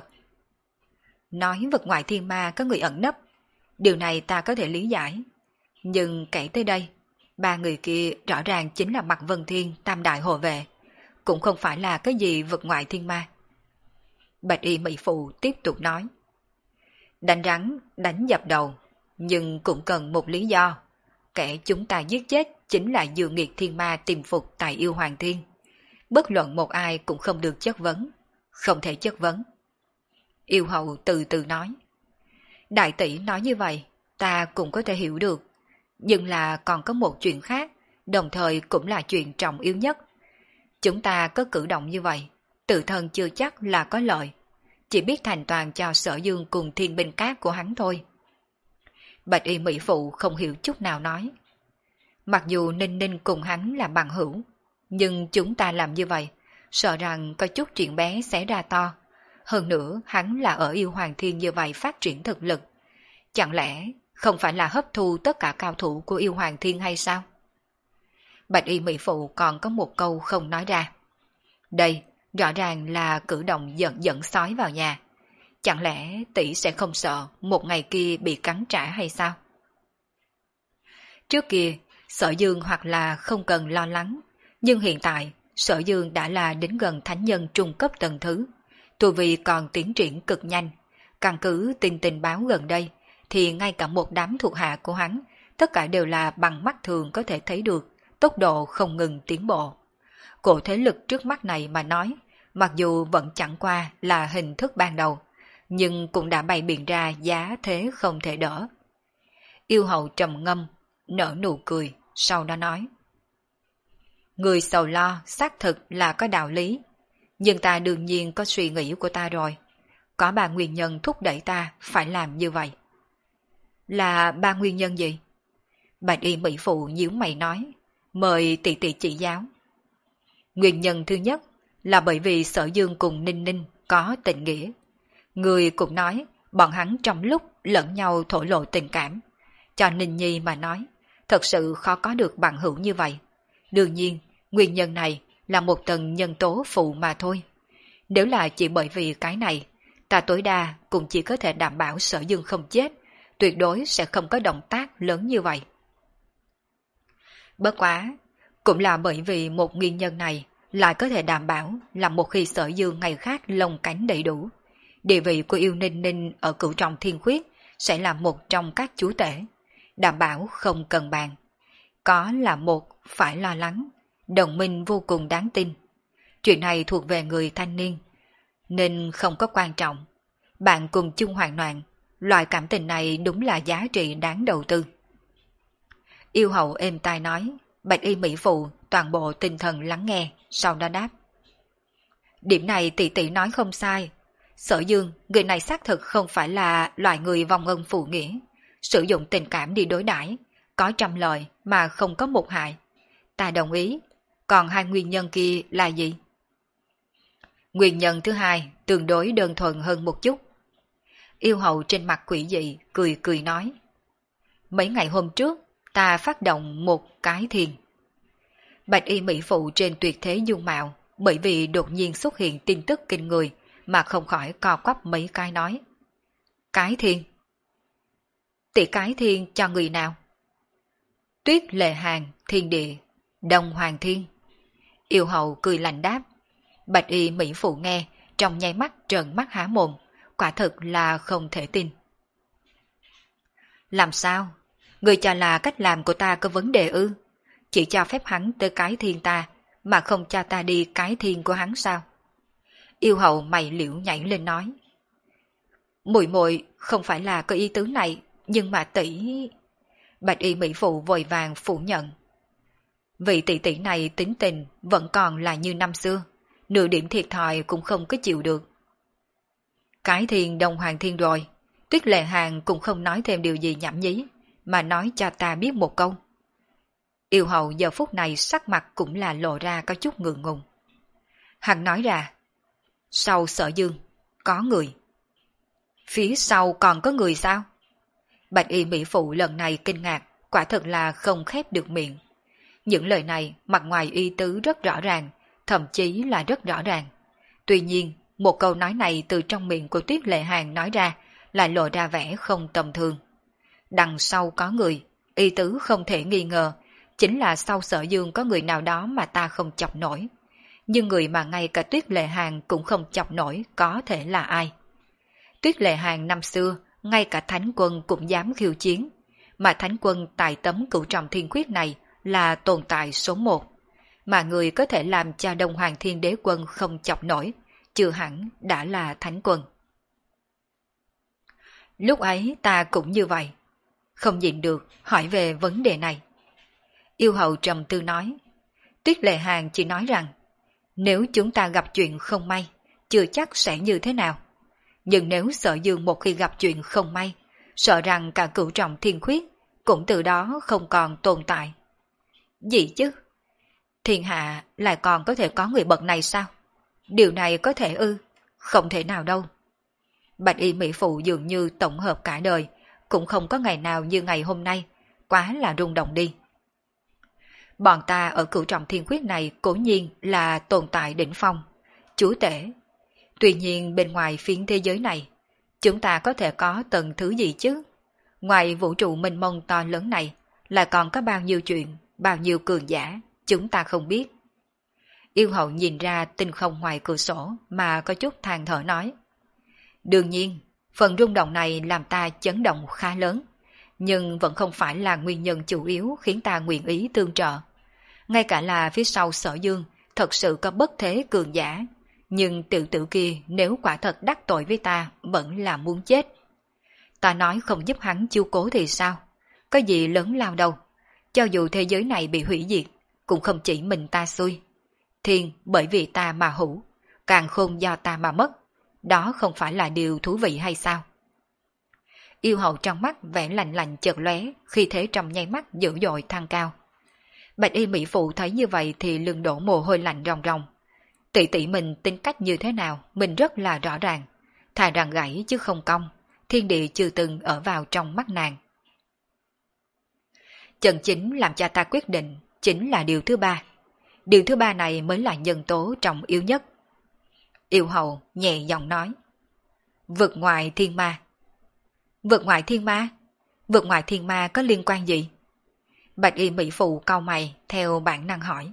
Nói vực ngoại thiên ma có người ẩn nấp, điều này ta có thể lý giải. Nhưng kể tới đây, ba người kia rõ ràng chính là Mạc Vân Thiên, Tam Đại Hộ Vệ, cũng không phải là cái gì vực ngoại thiên ma. Bạch Y Mỹ Phụ tiếp tục nói. Đánh rắn, đánh dập đầu, nhưng cũng cần một lý do. Kẻ chúng ta giết chết chính là dư nghiệt thiên ma tìm phục tại yêu hoàng thiên. Bất luận một ai cũng không được chất vấn, không thể chất vấn. Yêu hậu từ từ nói. Đại tỷ nói như vậy, ta cũng có thể hiểu được. Nhưng là còn có một chuyện khác, đồng thời cũng là chuyện trọng yếu nhất. Chúng ta có cử động như vậy, tự thân chưa chắc là có lợi, chỉ biết thành toàn cho Sở Dương cùng thiên binh cát của hắn thôi. Bạch y mỹ phụ không hiểu chút nào nói. Mặc dù Ninh Ninh cùng hắn là bằng hữu, nhưng chúng ta làm như vậy, sợ rằng có chút chuyện bé xảy ra to. Hơn nữa hắn là ở yêu hoàng thiên như vậy phát triển thực lực. Chẳng lẽ không phải là hấp thu tất cả cao thủ của yêu hoàng thiên hay sao? Bạch y mỹ phụ còn có một câu không nói ra. Đây rõ ràng là cử động dẫn dẫn sói vào nhà. Chẳng lẽ tỷ sẽ không sợ một ngày kia bị cắn trả hay sao? Trước kia, Sở Dương hoặc là không cần lo lắng, nhưng hiện tại, Sở Dương đã là đến gần thánh nhân trung cấp tầng thứ. Tu vi còn tiến triển cực nhanh. Căn cứ tin tình báo gần đây, thì ngay cả một đám thuộc hạ của hắn, tất cả đều là bằng mắt thường có thể thấy được, tốc độ không ngừng tiến bộ. Cổ thế lực trước mắt này mà nói, mặc dù vẫn chẳng qua là hình thức ban đầu, nhưng cũng đã bày biện ra giá thế không thể đỡ. Yêu hậu trầm ngâm, nở nụ cười, sau đó nói. Người sầu lo xác thực là có đạo lý, nhưng ta đương nhiên có suy nghĩ của ta rồi. Có ba nguyên nhân thúc đẩy ta phải làm như vậy. Là ba nguyên nhân gì? Bạch y mỹ phụ nhíu mày nói, mời tỷ tỷ chỉ giáo. Nguyên nhân thứ nhất là bởi vì Sở Dương cùng Ninh Ninh có tình nghĩa. Người cũng nói, bọn hắn trong lúc lẫn nhau thổ lộ tình cảm. Cho Ninh Nhi mà nói, thật sự khó có được bằng hữu như vậy. Đương nhiên, nguyên nhân này là một tầng nhân tố phụ mà thôi. Nếu là chỉ bởi vì cái này, ta tối đa cũng chỉ có thể đảm bảo Sở Dương không chết, tuyệt đối sẽ không có động tác lớn như vậy. Bất quá, cũng là bởi vì một nguyên nhân này lại có thể đảm bảo là một khi Sở Dương ngày khác lông cánh đầy đủ, địa vị của yêu Ninh Ninh ở cửu trọng thiên khuyết sẽ là một trong các chúa tể, đảm bảo không cần bàn. Có là một phải lo lắng, đồng minh vô cùng đáng tin. Chuyện này thuộc về người thanh niên, nên không có quan trọng. Bạn cùng chung hoạn nạn, loại cảm tình này đúng là giá trị đáng đầu tư. Yêu hậu êm tai nói, bạch y mỹ phụ toàn bộ tinh thần lắng nghe, sau đó đáp. Điểm này tỷ tỷ nói không sai. Sở Dương, người này xác thực không phải là loại người vong ân phụ nghĩa, sử dụng tình cảm đi đối đãi, có trăm lợi mà không có một hại. Ta đồng ý, còn hai nguyên nhân kia là gì? Nguyên nhân thứ hai tương đối đơn thuần hơn một chút. Yêu hậu trên mặt quỷ dị cười cười nói. Mấy ngày hôm trước, ta phát động một cái thiền. Bạch y mỹ phụ trên tuyệt thế dung mạo, bởi vì đột nhiên xuất hiện tin tức kinh người mà không khỏi co quắp mấy cái nói. Cái thiền? Tỷ cái thiền cho người nào? Tuyết Lệ Hàng, Thiên Địa, Đông Hoàng Thiên. Yêu hậu cười lạnh đáp. Bạch y mỹ phụ nghe, trong nháy mắt trợn mắt há mồm, quả thực là không thể tin. Làm sao? Người cho là cách làm của ta có vấn đề ư? Chỉ cho phép hắn tới cái thiên ta, mà không cho ta đi cái thiên của hắn sao? Yêu hậu mày liễu nhảy lên nói. Muội muội không phải là có ý tứ này, nhưng mà tỷ... Bạch y mỹ phụ vội vàng phủ nhận. Vị tỷ tỷ này tính tình vẫn còn là như năm xưa, nửa điểm thiệt thòi cũng không có chịu được. Cái thiên Đông Hoàng Thiên rồi, Tuyết Lệ Hàng cũng không nói thêm điều gì nhảm nhí, mà nói cho ta biết một câu. Yêu hậu giờ phút này sắc mặt cũng là lộ ra có chút ngượng ngùng. Hắn nói ra, sau Sở Dương, có người. Phía sau còn có người sao? Bạch y mỹ phụ lần này kinh ngạc, quả thật là không khép được miệng. Những lời này mặt ngoài ý tứ rất rõ ràng, thậm chí là rất rõ ràng. Tuy nhiên, một câu nói này từ trong miệng của Tuyết Lệ Hàng nói ra, lại lộ ra vẻ không tầm thường. Đằng sau có người, ý tứ không thể nghi ngờ, chính là sau Sở Dương có người nào đó mà ta không chọc nổi. Nhưng người mà ngay cả Tuyết Lệ Hàng cũng không chọc nổi có thể là ai? Tuyết Lệ Hàng năm xưa, ngay cả Thánh Quân cũng dám khiêu chiến, mà Thánh Quân tại tấm cửu trọng thiên khuyết này là tồn tại số một, mà người có thể làm cho Đông Hoàng Thiên Đế Quân không chọc nổi, chưa hẳn đã là Thánh Quân. Lúc ấy ta cũng như vậy. không nhịn được hỏi về vấn đề này. Yêu hậu trầm tư nói, Tuyết Lệ Hàng chỉ nói rằng, nếu chúng ta gặp chuyện không may, chưa chắc sẽ như thế nào. Nhưng nếu Sở Dương một khi gặp chuyện không may, sợ rằng cả Cửu Trọng Thiên Khuyết cũng từ đó không còn tồn tại. Gì chứ? Thiên hạ lại còn có thể có người bậc này sao? Điều này có thể ư? Không thể nào đâu. Bạch y mỹ phụ dường như tổng hợp cả đời, cũng không có ngày nào như ngày hôm nay, quá là rung động đi. Bọn ta ở Cửu Trọng Thiên Khuyết này cố nhiên là tồn tại đỉnh phong, chúa tể. Tuy nhiên bên ngoài phiến thế giới này, chúng ta có thể có tầng thứ gì chứ? Ngoài vũ trụ mênh mông to lớn này, lại còn có bao nhiêu chuyện, bao nhiêu cường giả, chúng ta không biết. Yêu hậu nhìn ra tinh không ngoài cửa sổ mà có chút than thở nói. Đương nhiên, phần rung động này làm ta chấn động khá lớn, nhưng vẫn không phải là nguyên nhân chủ yếu khiến ta nguyện ý tương trợ. Ngay cả là phía sau Sở Dương thật sự có bất thế cường giả, nhưng tiểu tử kia nếu quả thật đắc tội với ta vẫn là muốn chết. Ta nói không giúp hắn chiếu cố thì sao? Có gì lớn lao đâu. Cho dù thế giới này bị hủy diệt, cũng không chỉ mình ta xui. Thiên bởi vì ta mà hữu, càng khôn do ta mà mất. Đó không phải là điều thú vị hay sao? Yêu hậu trong mắt vẻ lạnh lạnh chợt lóe, khi thế trong nháy mắt dữ dội thăng cao. Bạch y mỹ phụ thấy như vậy thì lưng đổ mồ hôi lạnh ròng ròng. Tỷ tỷ mình tính cách như thế nào mình rất là rõ ràng, thà rằng gãy chứ không cong, thiên địa chưa từng ở vào trong mắt nàng. Chân chính làm cho ta quyết định chính là điều thứ ba. Điều thứ ba này mới là nhân tố trọng yếu nhất. Yêu hậu nhẹ giọng nói. Vượt ngoài thiên ma. Vượt ngoài thiên ma? Vượt ngoài thiên ma có liên quan gì? Bạch y mỹ phụ cau mày theo bản năng hỏi.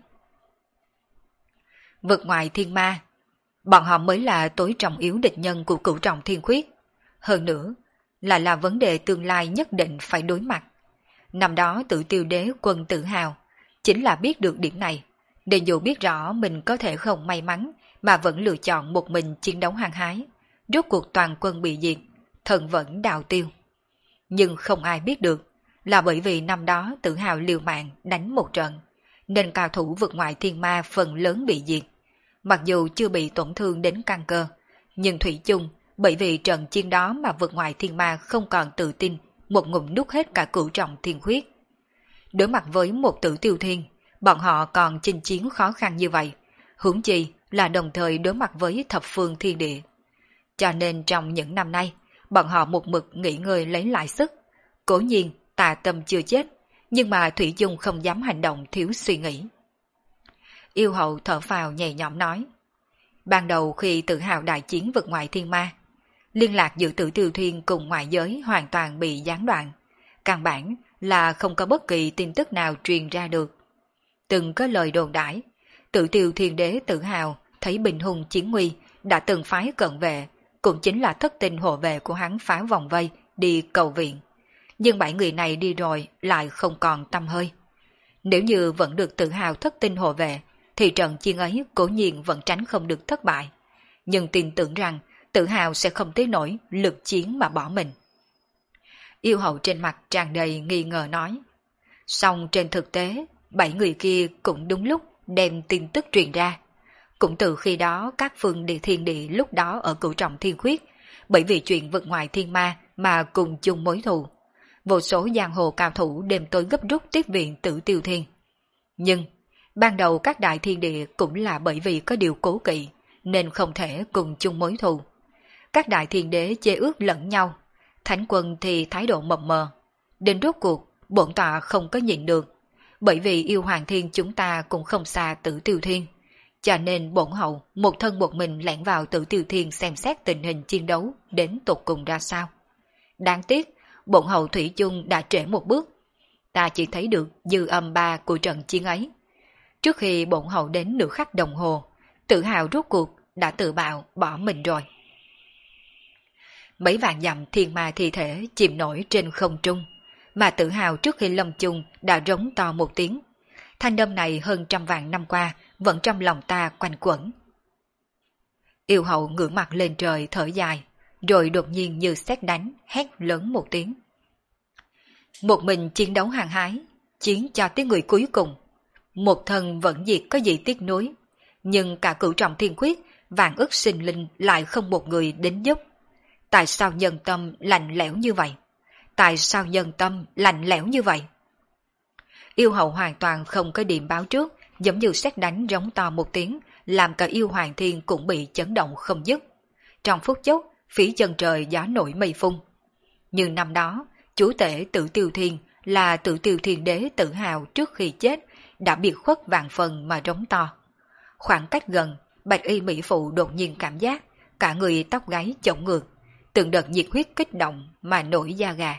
Vượt ngoài thiên ma, bọn họ mới là tối trọng yếu địch nhân của Cửu Trọng Thiên Khuyết. Hơn nữa, là là vấn đề tương lai nhất định phải đối mặt. Năm đó Tử Tiêu Đế quân tự hào, chính là biết được điểm này, nên dù biết rõ mình có thể không may mắn mà vẫn lựa chọn một mình chiến đấu hăng hái, rốt cuộc toàn quân bị diệt, thần vẫn đào tiêu. Nhưng không ai biết được, là bởi vì năm đó tự hào liều mạng đánh một trận, nên cao thủ vượt ngoại thiên ma phần lớn bị diệt. Mặc dù chưa bị tổn thương đến căn cơ, nhưng thủy chung bởi vì trận chiến đó mà vượt ngoại thiên ma không còn tự tin, một ngụm nuốt hết cả Cửu Trọng Thiên Khuyết. Đối mặt với một Tử Tiêu Thiên, bọn họ còn chinh chiến khó khăn như vậy, huống chi là đồng thời đối mặt với thập phương thiên địa. Cho nên trong những năm nay, bọn họ một mực nghỉ ngơi lấy lại sức. Cố nhiên Tà Tâm chưa chết, nhưng mà thủy chung không dám hành động thiếu suy nghĩ. Yêu hậu thở phào nhẹ nhõm nói. Ban đầu khi tự hào đại chiến vượt ngoại thiên ma, liên lạc giữa Tử Tiêu Thiên cùng ngoại giới hoàn toàn bị gián đoạn. Căn bản là không có bất kỳ tin tức nào truyền ra được. Từng có lời đồn đãi, Tử Tiêu Thiên Đế tự hào thấy bình hùng chiến nguy, đã từng phái cận vệ, cũng chính là thất tinh hộ vệ của hắn phá vòng vây đi cầu viện. Nhưng bảy người này đi rồi lại không còn tăm hơi. Nếu như vẫn được tự hào thất tinh hộ vệ, thì trận chiến ấy cố nhiên vẫn tránh không được thất bại. Nhưng tin tưởng rằng tự hào sẽ không tới nổi lực chiến mà bỏ mình. Yêu hậu trên mặt tràn đầy nghi ngờ nói. Song trên thực tế, bảy người kia cũng đúng lúc đem tin tức truyền ra. Cũng từ khi đó các phương địa thiên địa lúc đó ở Cửu Trọng Thiên Khuyết, bởi vì chuyện vượt ngoài thiên ma mà cùng chung mối thù. Vô số giang hồ cao thủ đêm tối gấp rút tiếp viện Tử Tiêu Thiên. Nhưng, ban đầu các đại thiên địa cũng là bởi vì có điều cố kỵ, nên không thể cùng chung mối thù. Các đại thiên đế chê ước lẫn nhau, thánh quân thì thái độ mập mờ. Đến rốt cuộc, bổn tọa không có nhịn được, bởi vì yêu hoàng thiên chúng ta cũng không xa Tử Tiêu Thiên. Cho nên bổn hậu một thân một mình lẻn vào Tử Tiêu Thiên xem xét tình hình chiến đấu đến tột cùng ra sao. Đáng tiếc, bổn hậu thủy chung đã trễ một bước. Ta chỉ thấy được dư âm ba của trận chiến ấy. Trước khi bổn hậu đến nửa khắc đồng hồ, tự hào rốt cuộc đã tự bạo bỏ mình rồi. Mấy vạn dặm thiên ma thi thể chìm nổi trên không trung, mà tự hào trước khi lâm chung đã rống to một tiếng. Thanh âm này hơn trăm vạn năm qua vẫn trong lòng ta quanh quẩn. Yêu hậu ngửa mặt lên trời thở dài, rồi đột nhiên như sét đánh, hét lớn một tiếng. Một mình chiến đấu hăng hái, chiến cho tiếng người cuối cùng. Một thân vẫn diệt có gì tiếc nuối, nhưng cả cửu trọng thiên quyết, vạn ức sinh linh lại không một người đến giúp. Tại sao nhân tâm lạnh lẽo như vậy? Tại sao nhân tâm lạnh lẽo như vậy? Yêu hậu hoàn toàn không có điểm báo trước, giống như sét đánh rống to một tiếng, làm cả yêu hoàng thiên cũng bị chấn động không dứt. Trong phút chốc, phía chân trời gió nổi mây phun. Như năm đó, chúa tể Tử Tiêu Thiên là Tử Tiêu Thiên đế tự hào trước khi chết, đã biệt khuất vạn phần mà rống to. Khoảng cách gần, bạch y mỹ phụ đột nhiên cảm giác, cả người tóc gáy chổng ngược, từng đợt nhiệt huyết kích động mà nổi da gà.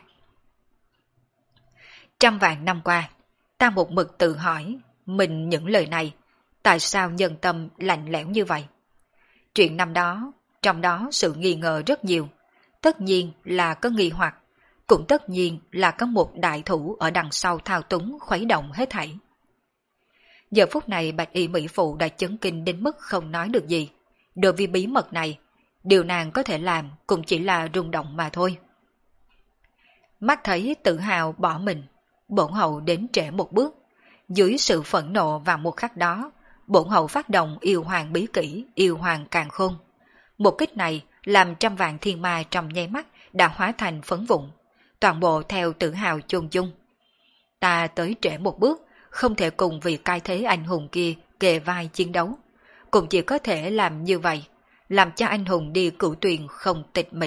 Trăm vạn năm qua, ta một mực tự hỏi, mình những lời này, tại sao nhân tâm lạnh lẽo như vậy? Chuyện năm đó, trong đó sự nghi ngờ rất nhiều, tất nhiên là có nghi hoặc, cũng tất nhiên là có một đại thủ ở đằng sau thao túng khuấy động hết thảy. Giờ phút này bạch y mỹ phụ đã chấn kinh đến mức không nói được gì. Đối với bí mật này, điều nàng có thể làm cũng chỉ là rung động mà thôi. Mắt thấy tự hào bỏ mình, bổn hậu đến trễ một bước. Dưới sự phẫn nộ vào một khắc đó, bổn hậu phát động yêu hoàng bí kỹ, yêu hoàng càn khôn. Một kích này làm trăm vạn thiên ma trong nháy mắt đã hóa thành phấn vụn, toàn bộ theo tự hào chôn chung. Ta tới trễ một bước, không thể cùng vì cai thế anh hùng kia kề vai chiến đấu, cũng chỉ có thể làm như vậy, làm cho anh hùng đi cửu tuyền không tịch mịch.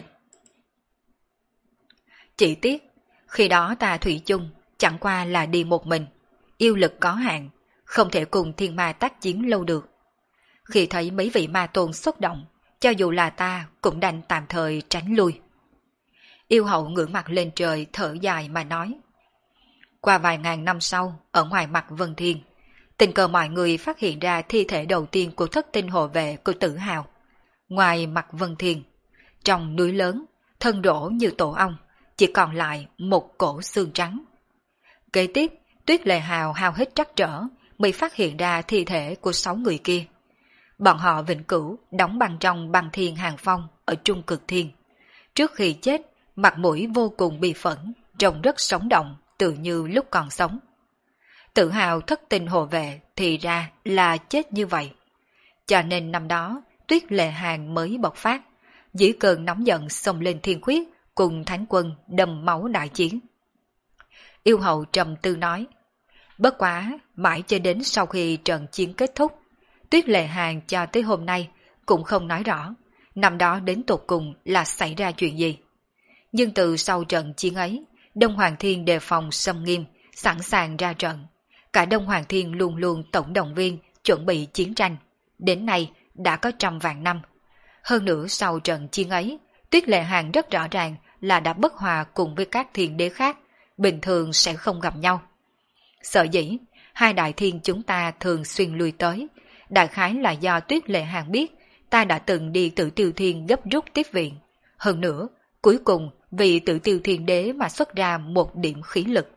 Chỉ tiếc, khi đó ta thủy chung, chẳng qua là đi một mình, yêu lực có hạn, không thể cùng thiên ma tác chiến lâu được. Khi thấy mấy vị ma tôn xuất động, cho dù là ta cũng đành tạm thời tránh lui. Yêu hậu ngửa mặt lên trời thở dài mà nói. Qua vài ngàn năm sau, ở ngoài mặt Vân Thiên, tình cờ mọi người phát hiện ra thi thể đầu tiên của thất tinh hộ vệ của Tử Hào. Ngoài mặt Vân Thiên, trong núi lớn, thân rỗ như tổ ong, chỉ còn lại một cổ xương trắng. Kế tiếp, Tuyết Lệ Hào hao hết trắc trở, mới phát hiện ra thi thể của sáu người kia. Bọn họ vĩnh cửu đóng băng trong băng thiên hàng phong ở Trung Cực Thiên. Trước khi chết, mặt mũi vô cùng bi phẫn, trông rất sống động, tự như lúc còn sống. Tự hào thất tình hộ vệ thì ra là chết như vậy. Cho nên năm đó, Tuyết Lệ Hàng mới bộc phát, dĩ cơn nóng giận xông lên thiên khuyết, cùng thánh quân đâm máu đại chiến. Yêu hậu trầm tư nói, bất quá, mãi cho đến sau khi trận chiến kết thúc, Tuyết Lệ Hàng cho tới hôm nay cũng không nói rõ, năm đó đến tột cùng là xảy ra chuyện gì. Nhưng từ sau trận chiến ấy, Đông Hoàng Thiên đề phòng xâm nghiêm, sẵn sàng ra trận. Cả Đông Hoàng Thiên luôn luôn tổng động viên, chuẩn bị chiến tranh. Đến nay đã có trăm vạn năm. Hơn nữa sau trận chiến ấy, Tuyết Lệ Hàng rất rõ ràng là đã bất hòa cùng với các thiên đế khác, bình thường sẽ không gặp nhau. Sợ dĩ, hai đại thiên chúng ta thường xuyên lui tới, đại khái là do Tuyết Lệ Hàng biết ta đã từng đi Tử Tiêu Thiên gấp rút tiếp viện. Hơn nữa, cuối cùng vì Tử Tiêu Thiên đế mà xuất ra một điểm khí lực.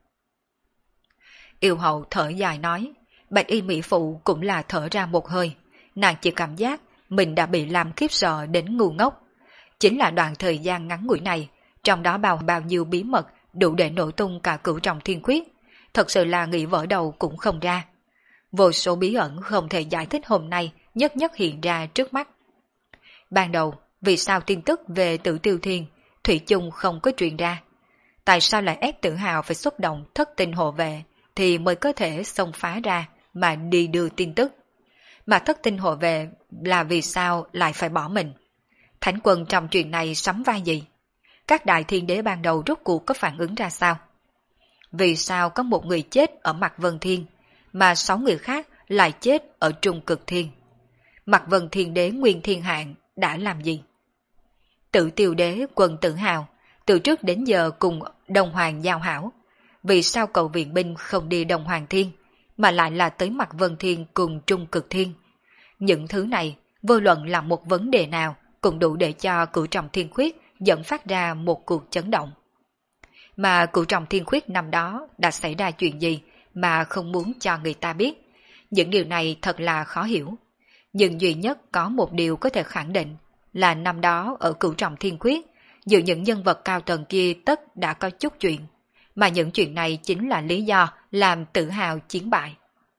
Yêu hậu thở dài nói, bạch y mỹ phụ cũng là thở ra một hơi, nàng chỉ cảm giác mình đã bị làm khiếp sợ đến ngu ngốc. Chính là đoạn thời gian ngắn ngủi này, trong đó bao bao nhiêu bí mật đủ để nổ tung cả cửu trọng thiên quyết, thật sự là nghĩ vỡ đầu cũng không ra. Vô số bí ẩn không thể giải thích hôm nay nhất nhất hiện ra trước mắt. Ban đầu, vì sao tin tức về Tử Tiêu Thiên, thủy chung không có truyền ra? Tại sao lại ép Tử Hào phải xuất động thất tinh hộ vệ thì mới có thể xông phá ra mà đi đưa tin tức? Mà thất tinh hộ vệ là vì sao lại phải bỏ mình? Thánh quân trong chuyện này sắm vai gì? Các đại thiên đế ban đầu rốt cuộc có phản ứng ra sao? Vì sao có một người chết ở mặt Vân Thiên, mà sáu người khác lại chết ở Trung Cực Thiên? Mặt Vân Thiên đế Nguyên Thiên Hạng đã làm gì? Tự Tiêu đế Quân Tử Hào từ trước đến giờ cùng Đông Hoàng giao hảo, vì sao cậu viện binh không đi Đông Hoàng Thiên mà lại là tới mặt Vân Thiên cùng Trung Cực Thiên? Những thứ này vô luận là một vấn đề nào cũng đủ để cho cửu trọng thiên khuyết dẫn phát ra một cuộc chấn động. Mà cửu trọng thiên khuyết năm đó đã xảy ra chuyện gì mà không muốn cho người ta biết? Những điều này thật là khó hiểu. Nhưng duy nhất có một điều có thể khẳng định là năm đó ở cửu trọng thiên khuyết, giữa những nhân vật cao tầng kia tất đã có chút chuyện. mà những chuyện này chính là lý do làm tự hào chiến bại.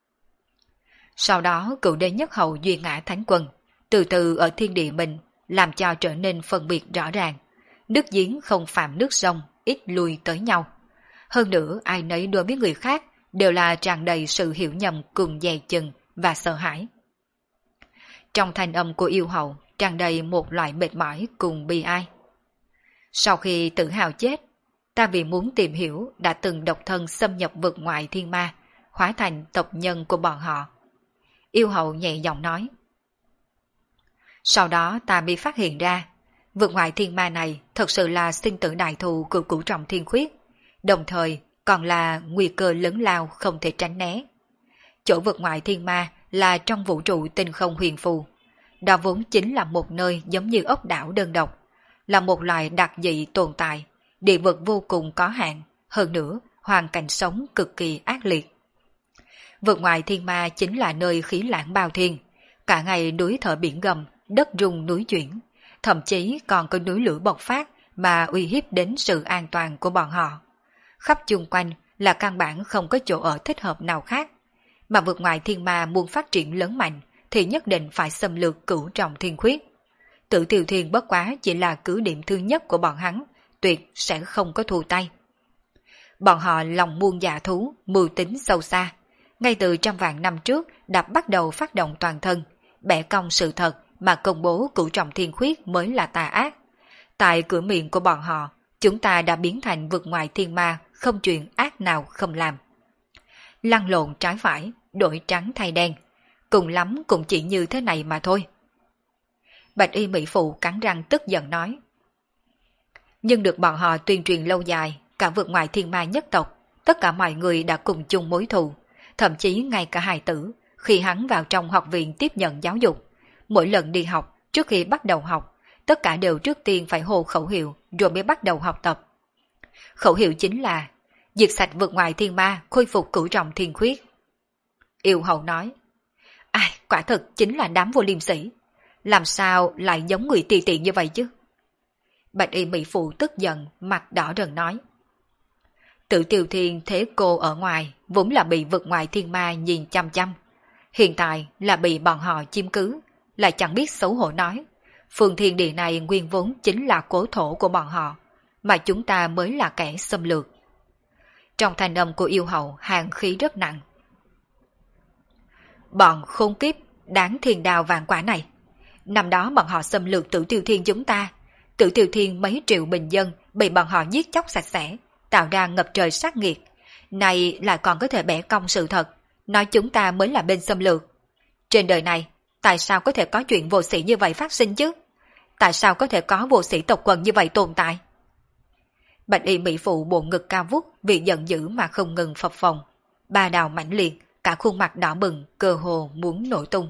Sau đó cựu đế nhất hầu duy ngã thánh quân, từ từ ở thiên địa mình, làm cho trở nên phân biệt rõ ràng. Nước giếng không phạm nước sông, ít lui tới nhau. Hơn nữa ai nấy đối với người khác đều là tràn đầy sự hiểu nhầm cùng dè chừng và sợ hãi. Trong thanh âm của yêu hậu tràn đầy một loại mệt mỏi cùng bi ai. Sau khi tự hào chết, ta vì muốn tìm hiểu đã từng độc thân xâm nhập vực ngoại thiên ma, hóa thành tộc nhân của bọn họ. Yêu hậu nhẹ giọng nói. Sau đó ta bị phát hiện ra, vực ngoại thiên ma này thật sự là sinh tử đại thù của cửu trọng thiên khuyết, đồng thời còn là nguy cơ lớn lao không thể tránh né. Chỗ vực ngoại thiên ma là trong vũ trụ tinh không huyền phù. Đó vốn chính là một nơi giống như ốc đảo đơn độc, là một loài đặc dị tồn tại, địa vực vô cùng có hạn, hơn nữa hoàn cảnh sống cực kỳ ác liệt. Vực ngoại thiên ma chính là nơi khí lãng bao thiên, cả ngày núi thở biển gầm, đất rung núi chuyển, thậm chí còn có núi lửa bộc phát mà uy hiếp đến sự an toàn của bọn họ. Khắp chung quanh là căn bản không có chỗ ở thích hợp nào khác, mà vực ngoại thiên ma muốn phát triển lớn mạnh thì nhất định phải xâm lược cửu trọng thiên khuyết. Tử Tiêu Thiên bất quá chỉ là cứ điểm thứ nhất của bọn hắn, tuyệt sẽ không có thu tay. Bọn họ lòng muôn dạ thú, mưu tính sâu xa, ngay từ trăm vạn năm trước đã bắt đầu phát động toàn thân, bẻ cong sự thật mà công bố cửu trọng thiên khuyết mới là tà ác. Tại cửa miệng của bọn họ, chúng ta đã biến thành vực ngoại thiên ma, không chuyện ác nào không làm. Lăn lộn trái phải, đổi trắng thay đen, cùng lắm cũng chỉ như thế này mà thôi. Bạch y mỹ phụ cắn răng tức giận nói. Nhưng được bọn họ tuyên truyền lâu dài, cả vực ngoại thiên ma nhất tộc, tất cả mọi người đã cùng chung mối thù, thậm chí ngay cả hài tử, khi hắn vào trong học viện tiếp nhận giáo dục, mỗi lần đi học, trước khi bắt đầu học, tất cả đều trước tiên phải hô khẩu hiệu rồi mới bắt đầu học tập. Khẩu hiệu chính là diệt sạch vực ngoại thiên ma, khôi phục cửu trọng thiên khuyết. Yêu hậu nói, ai, quả thực chính là đám vô liêm sỉ, làm sao lại giống người tùy tiện như vậy chứ? Bạch y mỹ phụ tức giận, mặt đỏ rần nói. Tử Tiêu Thiên thế cô ở ngoài, vốn là bị vực ngoại thiên ma nhìn chăm chăm. Hiện tại là bị bọn họ chiếm cứ, lại chẳng biết xấu hổ nói. Phương thiên địa này nguyên vốn chính là cố thổ của bọn họ, mà chúng ta mới là kẻ xâm lược. Trong thanh âm của yêu hậu hàn khí rất nặng. Bọn khốn kiếp, đáng thiên đào vạn quả này. Năm đó bọn họ xâm lược Tử Tiêu Thiên chúng ta. Tử Tiêu Thiên mấy triệu bình dân bị bọn họ giết chóc sạch sẽ, tạo ra ngập trời sát nghiệt. Này lại còn có thể bẻ cong sự thật, nói chúng ta mới là bên xâm lược. Trên đời này, tại sao có thể có chuyện vô sĩ như vậy phát sinh chứ? Tại sao có thể có vô sĩ tộc quần như vậy tồn tại? Bạch y mỹ phụ bộ ngực cao vút vì giận dữ mà không ngừng phập phồng. Ba đào mãnh liệt, cả khuôn mặt đỏ bừng, cơ hồ muốn nổ tung.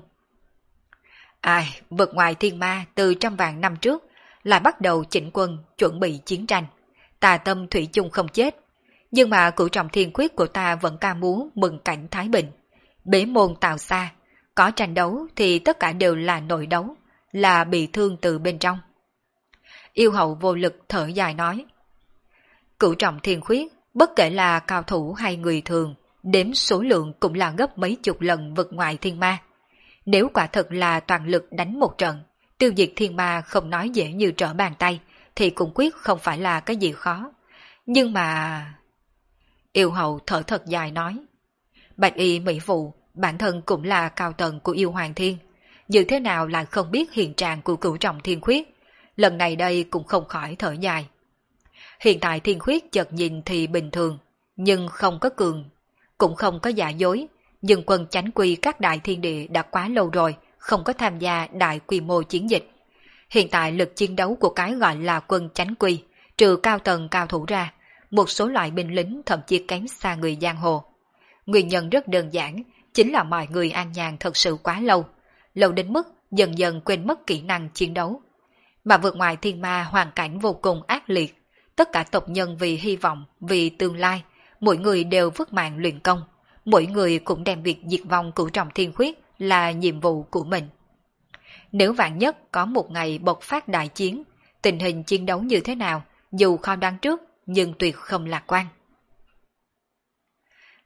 Ai, vực ngoài thiên ma từ trăm vạn năm trước lại bắt đầu chỉnh quân chuẩn bị chiến tranh. Tà tâm thủy chung không chết, nhưng mà cửu trọng thiên khuyết của ta vẫn ca múa mừng cảnh thái bình. Bế môn tào xa, có tranh đấu thì tất cả đều là nội đấu, là bị thương từ bên trong. Yêu hậu vô lực thở dài nói. Cửu trọng thiên khuyết, bất kể là cao thủ hay người thường, đếm số lượng cũng là gấp mấy chục lần vực ngoại thiên ma. Nếu quả thật là toàn lực đánh một trận, tiêu diệt thiên ma không nói dễ như trở bàn tay, thì cũng quyết không phải là cái gì khó. Nhưng mà... Yêu hậu thở thật dài nói. Bạch y mỹ phụ, bản thân cũng là cao tầng của yêu hoàng thiên. Như thế nào lại không biết hiện trạng của cửu trọng thiên khuyết. Lần này đây cũng không khỏi thở dài. Hiện tại thiên khuyết chợt nhìn thì bình thường, nhưng không có cường, cũng không có giả dối. Nhưng quân chánh quy các đại thiên địa đã quá lâu rồi, không có tham gia đại quy mô chiến dịch. Hiện tại lực chiến đấu của cái gọi là quân chánh quy, trừ cao tầng cao thủ ra, một số loại binh lính thậm chí kém xa người giang hồ. Nguyên nhân rất đơn giản, chính là mọi người an nhàn thật sự quá lâu, lâu đến mức dần dần quên mất kỹ năng chiến đấu. Mà vượt ngoài thiên ma hoàn cảnh vô cùng ác liệt, tất cả tộc nhân vì hy vọng, vì tương lai, mỗi người đều vứt mạng luyện công, mỗi người cũng đem việc diệt vong cửu trọng thiên khuyết là nhiệm vụ của mình. Nếu vạn nhất có một ngày bộc phát đại chiến, tình hình chiến đấu như thế nào, dù khó đoán trước, nhưng tuyệt không lạc quan.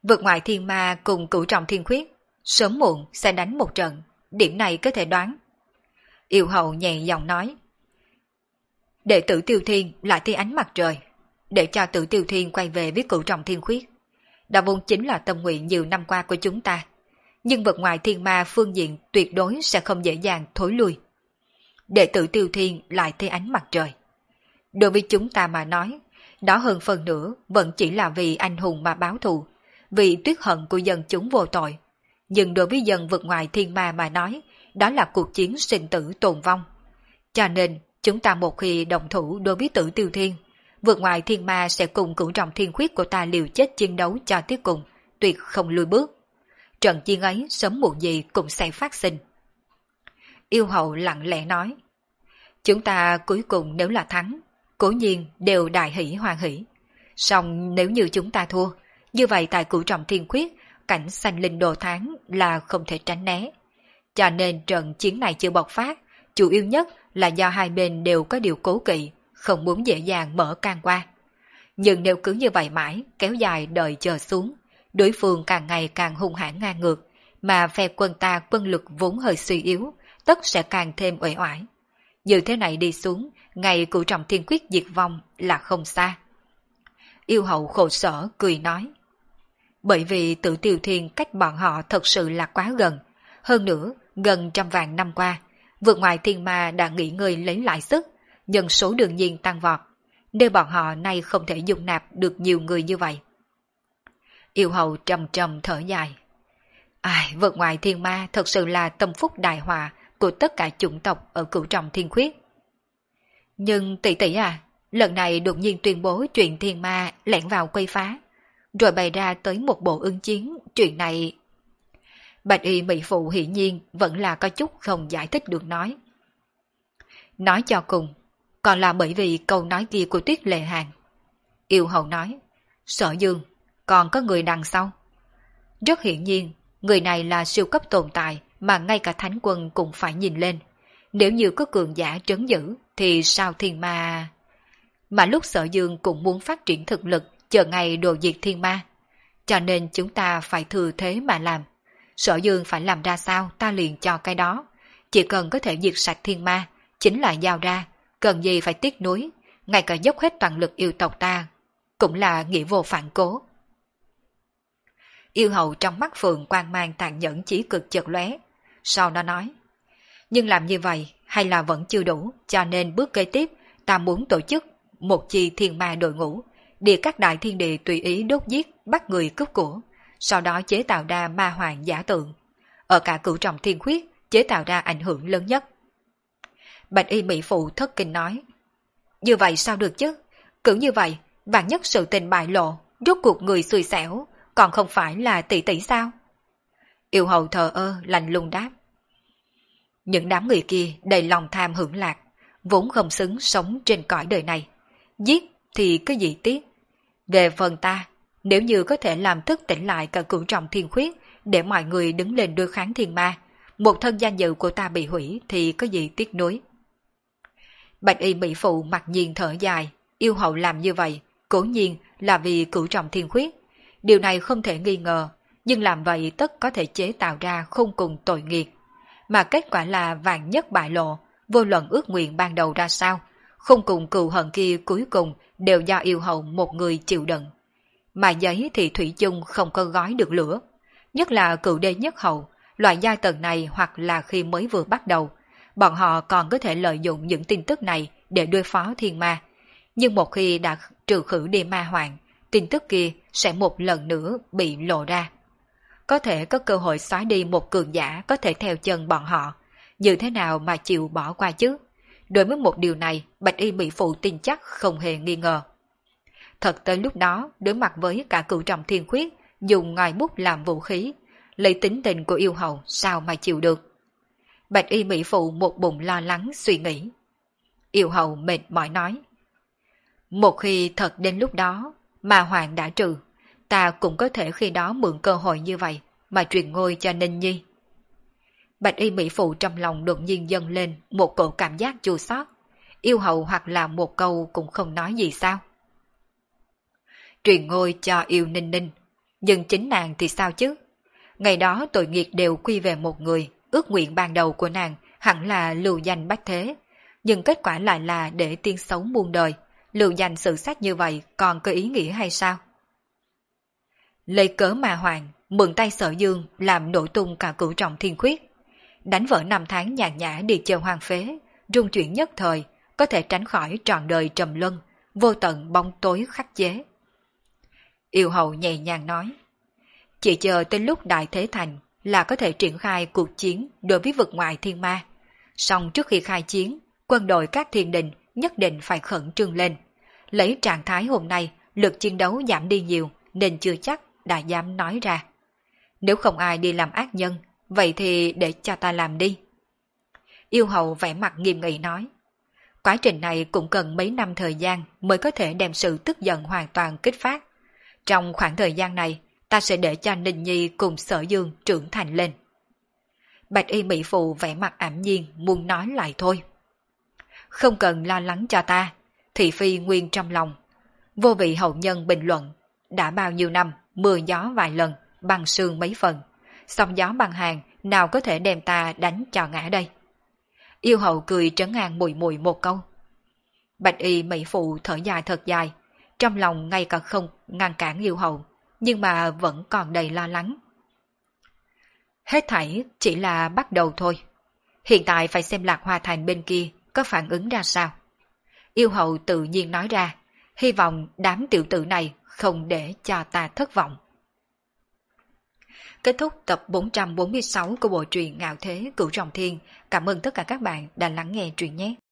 Vượt ngoại thiên ma cùng cửu trọng thiên khuyết, sớm muộn sẽ đánh một trận, điểm này có thể đoán. Yêu hậu nhẹ giọng nói. Đệ tử Tiêu Thiên lại thi ánh mặt trời, để cho tử Tiêu Thiên quay về với cửu trọng thiên khuyết. Đó vốn chính là tâm nguyện nhiều năm qua của chúng ta. Nhưng vượt ngoài thiên ma phương diện tuyệt đối sẽ không dễ dàng thối lui. Đệ tử Tiêu Thiên lại thấy ánh mặt trời. Đối với chúng ta mà nói, đó hơn phần nữa vẫn chỉ là vì anh hùng mà báo thù, vì tuyết hận của dân chúng vô tội. Nhưng đối với dân vượt ngoài thiên ma mà nói, đó là cuộc chiến sinh tử tồn vong. Cho nên, chúng ta một khi đồng thủ đối với tử Tiêu Thiên, vượt ngoài thiên ma sẽ cùng cửu trọng thiên khuyết của ta liều chết chiến đấu cho tới cùng, tuyệt không lùi bước. Trận chiến ấy sớm muộn gì cũng sẽ phát sinh. Yêu hậu lặng lẽ nói. Chúng ta cuối cùng nếu là thắng, cố nhiên đều đại hỷ hoan hỷ. Song nếu như chúng ta thua, như vậy tại cửu trọng thiên khuyết, cảnh sanh linh đồ tháng là không thể tránh né. Cho nên trận chiến này chưa bộc phát, chủ yếu nhất là do hai bên đều có điều cố kỵ, không muốn dễ dàng mở can qua. Nhưng nếu cứ như vậy mãi, kéo dài đợi chờ xuống, đối phương càng ngày càng hung hãn ngang ngược, mà phe quân ta quân lực vốn hơi suy yếu, tất sẽ càng thêm uể oải. Như thế này đi xuống, ngày cửu trọng thiên quyết diệt vong là không xa. Yêu hậu khổ sở cười nói. Bởi vì Tử Tiêu Thiên cách bọn họ thật sự là quá gần. Hơn nữa, gần trăm vạn năm qua, vượt ngoài thiên ma đã nghỉ ngơi lấy lại sức, nhân số đương nhiên tăng vọt, nên bọn họ nay không thể dung nạp được nhiều người như vậy. Yêu hậu trầm trầm thở dài. Ai, vượt ngoài thiên ma thật sự là tâm phúc đại họa của tất cả chủng tộc ở cửu trọng thiên khuyết. Nhưng tỷ tỷ à, lần này đột nhiên tuyên bố chuyện thiên ma lẻn vào quấy phá, rồi bày ra tới một bộ ứng chiến, chuyện này... Bạch y mỹ phụ hiển nhiên vẫn là có chút không giải thích được nói. Nói cho cùng, còn là bởi vì câu nói kia của Tuyết Lệ Hàn. Yêu hậu nói, Sở Dương, còn có người đằng sau. Rất hiển nhiên, người này là siêu cấp tồn tại mà ngay cả thánh quân cũng phải nhìn lên. Nếu như có cường giả trấn giữ, thì sao thiên ma... Mà lúc Sở Dương cũng muốn phát triển thực lực, chờ ngày đồ diệt thiên ma. Cho nên chúng ta phải thừa thế mà làm. Sở Dương phải làm ra sao ta liền cho cái đó. Chỉ cần có thể diệt sạch thiên ma, chính là giao ra, cần gì phải tiếc nuối, ngay cả dốc hết toàn lực yêu tộc ta, cũng là nghĩa vô phản cố. Yêu hậu trong mắt Phượng quang mang tàn nhẫn chỉ cực chợt lóe, sau đó nói, nhưng làm như vậy hay là vẫn chưa đủ, cho nên bước kế tiếp ta muốn tổ chức một chi thiên ma đội ngũ, đi các đại thiên địa tùy ý đốt giết, bắt người cướp của, sau đó chế tạo ra ma hoàng giả tượng, ở cả cửu trọng thiên khuyết chế tạo ra ảnh hưởng lớn nhất. Bạch y mỹ phụ thất kinh nói, như vậy sao được chứ, cứ như vậy vạn nhất sự tình bại lộ, rốt cuộc người xui xẻo còn không phải là tỷ tỷ sao? Yêu hậu thờ ơ lạnh lùng đáp, những đám người kia đầy lòng tham hưởng lạc, vốn không xứng sống trên cõi đời này, giết thì cái gì tiếc. Về phần ta, nếu như có thể làm thức tỉnh lại cả cửu trọng thiên khuyết để mọi người đứng lên đối kháng thiên ma, một thân danh dự của ta bị hủy thì có gì tiếc nuối. Bạch y mỹ phụ mặc nhiên thở dài, yêu hậu làm như vậy, cố nhiên là vì cửu trọng thiên khuyết. Điều này không thể nghi ngờ, nhưng làm vậy tất có thể chế tạo ra không cùng tội nghiệt. Mà kết quả là vạn nhất bại lộ, vô luận ước nguyện ban đầu ra sao, không cùng cừu hận kia cuối cùng đều do yêu hậu một người chịu đựng. Mà giấy thì thủy chung không có gói được lửa. Nhất là cựu đế nhất hậu, loại giai tầng này hoặc là khi mới vừa bắt đầu, bọn họ còn có thể lợi dụng những tin tức này để đối phó thiên ma. Nhưng một khi đã trừ khử đi ma hoàng, tin tức kia sẽ một lần nữa bị lộ ra. Có thể có cơ hội xóa đi một cường giả có thể theo chân bọn họ, như thế nào mà chịu bỏ qua chứ? Đối với một điều này, Bạch y mỹ phụ tin chắc không hề nghi ngờ. Thật tới lúc đó, đối mặt với cả cửu trọng thiên khuyết, dùng ngòi bút làm vũ khí, lấy tính tình của yêu hậu sao mà chịu được. Bạch y mỹ phụ một bụng lo lắng suy nghĩ. Yêu hậu mệt mỏi nói, một khi thật đến lúc đó, mà hoàng đã trừ, ta cũng có thể khi đó mượn cơ hội như vậy mà truyền ngôi cho Ninh Nhi. Bạch y mỹ phụ trong lòng đột nhiên dâng lên một cổ cảm giác chua xót. Yêu hậu hoặc là một câu cũng không nói gì sao. Truyền ngôi cho yêu Ninh Ninh, Nhưng chính nàng thì sao chứ? Ngày đó tội nghiệp đều quy về một người, ước nguyện ban đầu của nàng hẳn là lưu danh bách thế. Nhưng kết quả lại là để tiên xấu muôn đời, lưu danh sự sách như vậy còn có ý nghĩa hay sao? Lấy cớ mà hoàng, mượn tay Sở Dương làm nổ tung cả cửu trọng thiên khuyết. Đánh vỡ năm tháng nhàn nhã đi chơi hoang phế, rung chuyển nhất thời, có thể tránh khỏi trọn đời trầm luân, vô tận bóng tối khắc chế. Yêu hậu nhẹ nhàng nói, chỉ chờ tới lúc đại thế thành là có thể triển khai cuộc chiến đối với vực ngoại thiên ma. Song trước khi khai chiến, quân đội các thiên đình nhất định phải khẩn trương lên. Lấy trạng thái hôm nay, lực chiến đấu giảm đi nhiều nên chưa chắc đã dám nói ra. Nếu không ai đi làm ác nhân, vậy thì để cho ta làm đi. Yêu hậu vẻ mặt nghiêm nghị nói, quá trình này cũng cần mấy năm thời gian mới có thể đem sự tức giận hoàn toàn kích phát. Trong khoảng thời gian này, ta sẽ để cho Ninh Nhi cùng Sở Dương trưởng thành lên. Bạch y mỹ phụ vẻ mặt ảm nhiên muốn nói lại thôi. Không cần lo lắng cho ta, thị phi nguyên trong lòng. Vô vị hậu nhân bình luận, đã bao nhiêu năm, mưa gió vài lần, băng sương mấy phần. Sóng gió băng hàng nào có thể đem ta đánh cho ngã đây. Yêu hậu cười trấn an mùi mùi một câu. Bạch y mỹ phụ thở dài thật dài, trong lòng ngay cả không ngăn cản yêu hậu, nhưng mà vẫn còn đầy lo lắng. Hết thảy chỉ là bắt đầu thôi. Hiện tại phải xem Lạc Hoa Thành bên kia có phản ứng ra sao. Yêu hậu tự nhiên nói ra, hy vọng đám tiểu tử này không để cho ta thất vọng. Kết thúc tập bốn trăm bốn mươi sáu của bộ truyện Ngạo Thế Cửu Trọng Thiên. Cảm ơn tất cả các bạn đã lắng nghe truyện nhé.